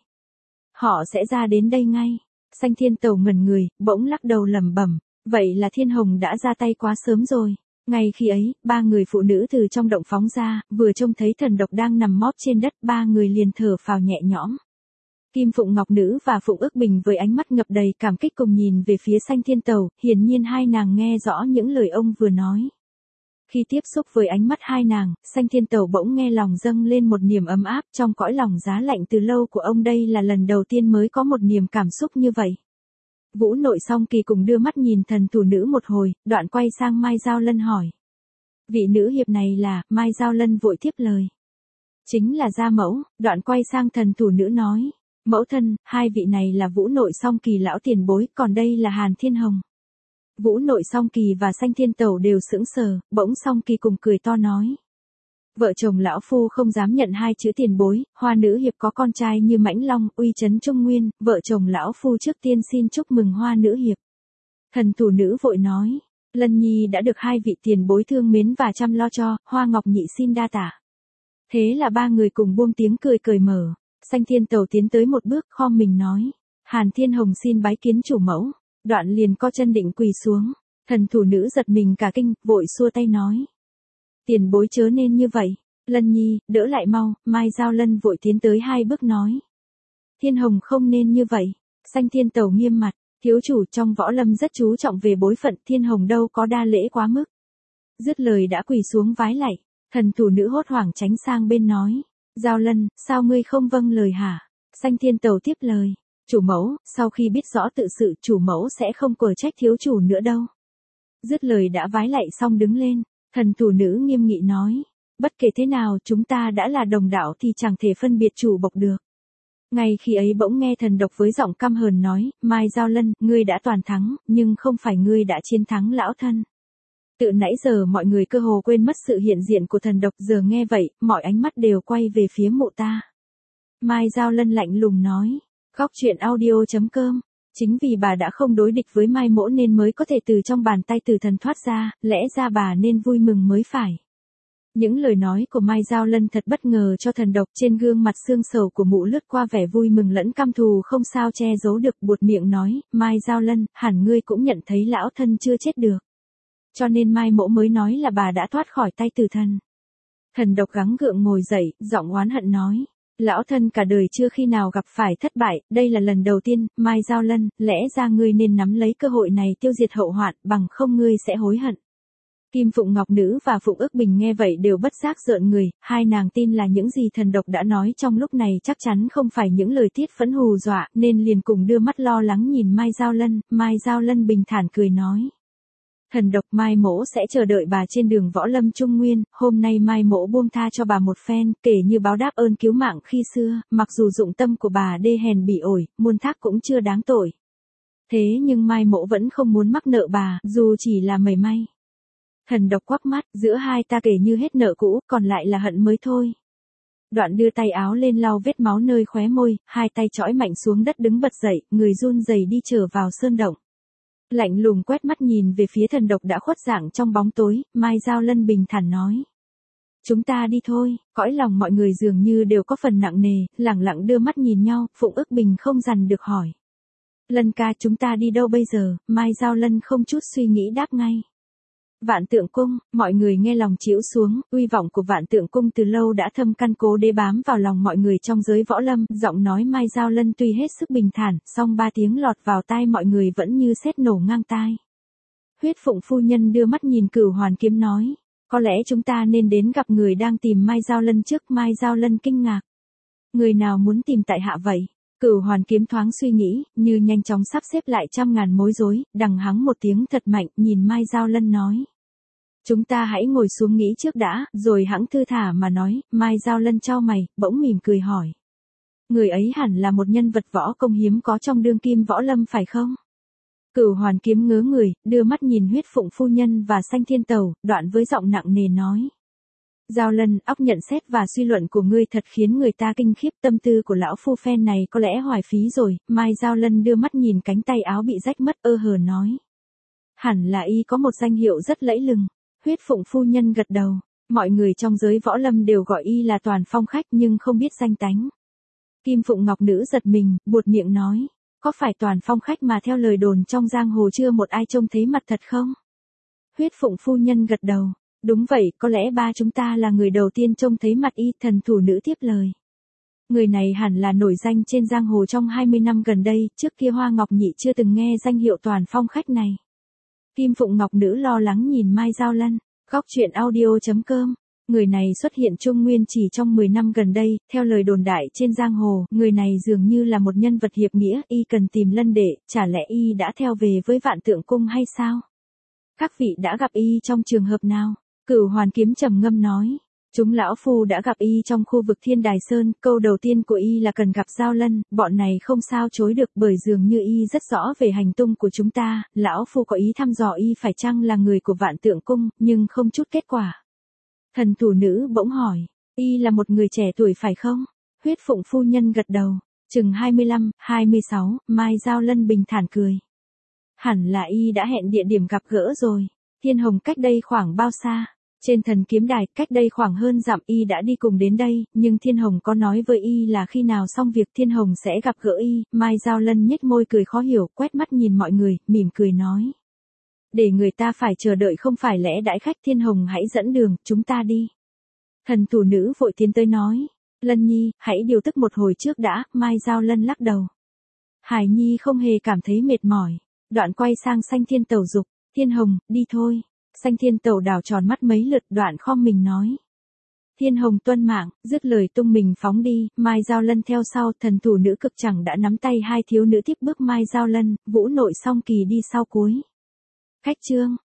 Họ sẽ ra đến đây ngay. Sanh Thiên Tẩu ngẩn người, bỗng lắc đầu lẩm bẩm, vậy là Thiên Hồng đã ra tay quá sớm rồi. Ngay khi ấy, ba người phụ nữ từ trong động phóng ra, vừa trông thấy thần độc đang nằm móp trên đất, ba người liền thở phào nhẹ nhõm. Kim Phụng Ngọc Nữ và Phụng Ước Bình với ánh mắt ngập đầy cảm kích cùng nhìn về phía Sanh Thiên Tẩu, hiển nhiên hai nàng nghe rõ những lời ông vừa nói. Khi tiếp xúc với ánh mắt hai nàng, Sanh Thiên Tẩu bỗng nghe lòng dâng lên một niềm ấm áp trong cõi lòng giá lạnh từ lâu của ông, đây là lần đầu tiên mới có một niềm cảm xúc như vậy. Vũ Nội Song Kỳ cùng đưa mắt nhìn thần thủ nữ một hồi, đoạn quay sang Mai Giao Lân hỏi. Vị nữ hiệp này là, Mai Giao Lân vội tiếp lời. Chính là gia mẫu, đoạn quay sang thần thủ nữ nói. Mẫu thân, hai vị này là Vũ Nội Song Kỳ lão tiền bối, còn đây là Hàn Thiên Hồng. Vũ Nội Song Kỳ và Sanh Thiên Tẩu đều sững sờ, bỗng Song Kỳ cùng cười to nói. Vợ chồng lão phu không dám nhận hai chữ tiền bối, Hoa nữ hiệp có con trai như Mãnh Long, uy chấn Trung Nguyên, vợ chồng lão phu trước tiên xin chúc mừng Hoa nữ hiệp. Thần thủ nữ vội nói, Lân Nhi đã được hai vị tiền bối thương mến và chăm lo cho, Hoa Ngọc nhị xin đa tạ. Thế là ba người cùng buông tiếng cười cởi mở. Sanh Thiên Tẩu tiến tới một bước, khom mình nói, Hàn Thiên Hồng xin bái kiến chủ mẫu. Đoạn liền co chân định quỳ xuống. Thần thủ nữ giật mình cả kinh, vội xua tay nói. Tiền bối chớ nên như vậy. Lân Nhi, đỡ lại mau. Mai Giao Lân vội tiến tới hai bước nói. Thiên Hồng không nên như vậy. Sanh Thiên Tẩu nghiêm mặt. Thiếu chủ trong võ lâm rất chú trọng về bối phận, Thiên Hồng đâu có đa lễ quá mức. Dứt lời đã quỳ xuống vái lạy. Thần thủ nữ hốt hoảng tránh sang bên nói. Giao Lân, sao ngươi không vâng lời hả? Sanh Thiên Tẩu tiếp lời. Chủ mẫu, sau khi biết rõ tự sự, chủ mẫu sẽ không quở trách thiếu chủ nữa đâu. Dứt lời đã vái lạy xong đứng lên, thần thủ nữ nghiêm nghị nói, bất kể thế nào chúng ta đã là đồng đạo thì chẳng thể phân biệt chủ bộc được. Ngay khi ấy bỗng nghe thần độc với giọng căm hờn nói, Mai Giao Lân, ngươi đã toàn thắng, nhưng không phải ngươi đã chiến thắng lão thân. Từ nãy giờ mọi người cơ hồ quên mất sự hiện diện của thần độc, giờ nghe vậy, mọi ánh mắt đều quay về phía mụ ta. Mai Giao Lân lạnh lùng nói. Góc truyện audio.com. Chính vì bà đã không đối địch với Mai Mỗ nên mới có thể từ trong bàn tay tử thần thoát ra, lẽ ra bà nên vui mừng mới phải. Những lời nói của Mai Giao Lân thật bất ngờ cho thần độc, trên gương mặt xương sầu của mụ lướt qua vẻ vui mừng lẫn căm thù không sao che giấu được, buột miệng nói, Mai Giao Lân, hẳn ngươi cũng nhận thấy lão thân chưa chết được. Cho nên Mai Mỗ mới nói là bà đã thoát khỏi tay tử thần. Thần độc gắng gượng ngồi dậy, giọng oán hận nói. Lão thân cả đời chưa khi nào gặp phải thất bại, đây là lần đầu tiên. Mai Giao Lân, lẽ ra ngươi nên nắm lấy cơ hội này tiêu diệt hậu hoạn, bằng không ngươi sẽ hối hận. Kim Phụng Ngọc Nữ và Phụng Ước Bình nghe vậy đều bất giác rợn người, hai nàng tin là những gì thần độc đã nói trong lúc này chắc chắn không phải những lời tiết phẫn hù dọa, nên liền cùng đưa mắt lo lắng nhìn Mai Giao Lân. Mai Giao Lân bình thản cười nói. Thần độc, Mai Mỗ sẽ chờ đợi bà trên đường võ lâm Trung Nguyên, hôm nay Mai Mỗ buông tha cho bà một phen, kể như báo đáp ơn cứu mạng khi xưa, mặc dù dụng tâm của bà đê hèn bỉ ổi, muôn thác cũng chưa đáng tội. Thế nhưng Mai Mỗ vẫn không muốn mắc nợ bà, dù chỉ là mảy may. Thần độc quắc mắt, giữa hai ta kể như hết nợ cũ, còn lại là hận mới thôi. Đoạn đưa tay áo lên lau vết máu nơi khóe môi, hai tay chõi mạnh xuống đất đứng bật dậy, người run rẩy đi trở vào sơn động. Lạnh lùng quét mắt nhìn về phía thần độc đã khuất dạng trong bóng tối, Mai Giao Lân bình thản nói. Chúng ta đi thôi. Cõi lòng mọi người dường như đều có phần nặng nề, lẳng lặng đưa mắt nhìn nhau, Phụng Ước Bình không dằn được hỏi. Lân ca, chúng ta đi đâu bây giờ? Mai Giao Lân không chút suy nghĩ đáp ngay. Vạn Tượng Cung. Mọi người nghe lòng chịu xuống, uy vọng của Vạn Tượng Cung từ lâu đã thâm căn cố đế bám vào lòng mọi người trong giới võ lâm, giọng nói Mai Giao Lân tuy hết sức bình thản, song ba tiếng lọt vào tai mọi người vẫn như sét nổ ngang tai. Huyết Phụng phu nhân đưa mắt nhìn Cửu Hoàn Kiếm nói, có lẽ chúng ta nên đến gặp người đang tìm Mai Giao Lân trước. Mai Giao Lân kinh ngạc. Người nào muốn tìm tại hạ vậy? Cửu Hoàn Kiếm thoáng suy nghĩ, như nhanh chóng sắp xếp lại trăm ngàn mối rối, đằng hắng một tiếng thật mạnh, nhìn Mai Giao Lân nói. Chúng ta hãy ngồi xuống nghĩ trước đã, rồi hẵng thư thả mà nói. Mai Giao Lân chau mày, bỗng mỉm cười hỏi. Người ấy hẳn là một nhân vật võ công hiếm có trong đương kim võ lâm phải không? Cửu Hoàn Kiếm ngớ người, đưa mắt nhìn Huyết Phụng phu nhân và Sanh Thiên Tẩu, đoạn với giọng nặng nề nói. Giao Lân, óc nhận xét và suy luận của ngươi thật khiến người ta kinh khiếp, tâm tư của lão phu phen này có lẽ hoài phí rồi. Mai Giao Lân đưa mắt nhìn cánh tay áo bị rách mất, hờ nói. Hẳn là y có một danh hiệu rất lẫy lừng. Huyết Phụng phu nhân gật đầu, mọi người trong giới võ lâm đều gọi y là Toàn Phong khách nhưng không biết danh tánh. Kim Phụng Ngọc Nữ giật mình, buột miệng nói. Có phải Toàn Phong khách mà theo lời đồn trong giang hồ chưa một ai trông thấy mặt thật không? Huyết Phụng phu nhân gật đầu. Đúng vậy, có lẽ ba chúng ta là người đầu tiên trông thấy mặt y. Thần thủ nữ tiếp lời. Người này hẳn là nổi danh trên giang hồ trong 20 năm gần đây, trước kia Hoa Ngọc Nhị chưa từng nghe danh hiệu Toàn Phong khách này. Kim Phụng Ngọc Nữ lo lắng nhìn Mai Giao Lân. Góc truyện audio.com. Người này xuất hiện Trung Nguyên chỉ trong 10 năm gần đây, theo lời đồn đại trên giang hồ, người này dường như là một nhân vật hiệp nghĩa, y cần tìm Lân đệ, chả lẽ y đã theo về với Vạn Tượng Cung hay sao? Các vị đã gặp y trong trường hợp nào? Cửu Hoàn Kiếm trầm ngâm nói. Chúng lão phu đã gặp y trong khu vực Thiên Đài Sơn, câu đầu tiên của y là cần gặp Giao Lân, bọn này không sao chối được bởi dường như y rất rõ về hành tung của chúng ta, lão phu có ý thăm dò y phải chăng là người của Vạn Tượng Cung, nhưng không chút kết quả. Thần thủ nữ bỗng hỏi, y là một người trẻ tuổi phải không? Huyết Phụng phu nhân gật đầu, chừng 25, 26, Mai Giao Lân bình thản cười. Hẳn là y đã hẹn địa điểm gặp gỡ rồi. Thiên Hồng cách đây khoảng bao xa? Trên Thần Kiếm Đài, cách đây khoảng hơn dặm, y đã đi cùng đến đây, nhưng Thiên Hồng có nói với y là khi nào xong việc Thiên Hồng sẽ gặp gỡ y. Mai Giao Lân nhếch môi cười khó hiểu, quét mắt nhìn mọi người, mỉm cười nói. Để người ta phải chờ đợi không phải lẽ đãi khách. Thiên Hồng hãy dẫn đường, chúng ta đi. Thần thủ nữ vội tiến tới nói. Lân Nhi, hãy điều tức một hồi trước đã. Mai Giao Lân lắc đầu. Hải Nhi không hề cảm thấy mệt mỏi. Đoạn quay sang Sanh Thiên Tẩu dục. Thiên Hồng, đi thôi. Sanh Thiên Tẩu đảo tròn mắt mấy lượt, đoạn khom mình nói. Thiên Hồng tuân mạng, dứt lời tung mình phóng đi. Mai Giao Lân theo sau. Thần thủ nữ cực chẳng đã nắm tay hai thiếu nữ tiếp bước Mai Giao Lân. Vũ Nội Song Kỳ đi sau cuối. Khách chương.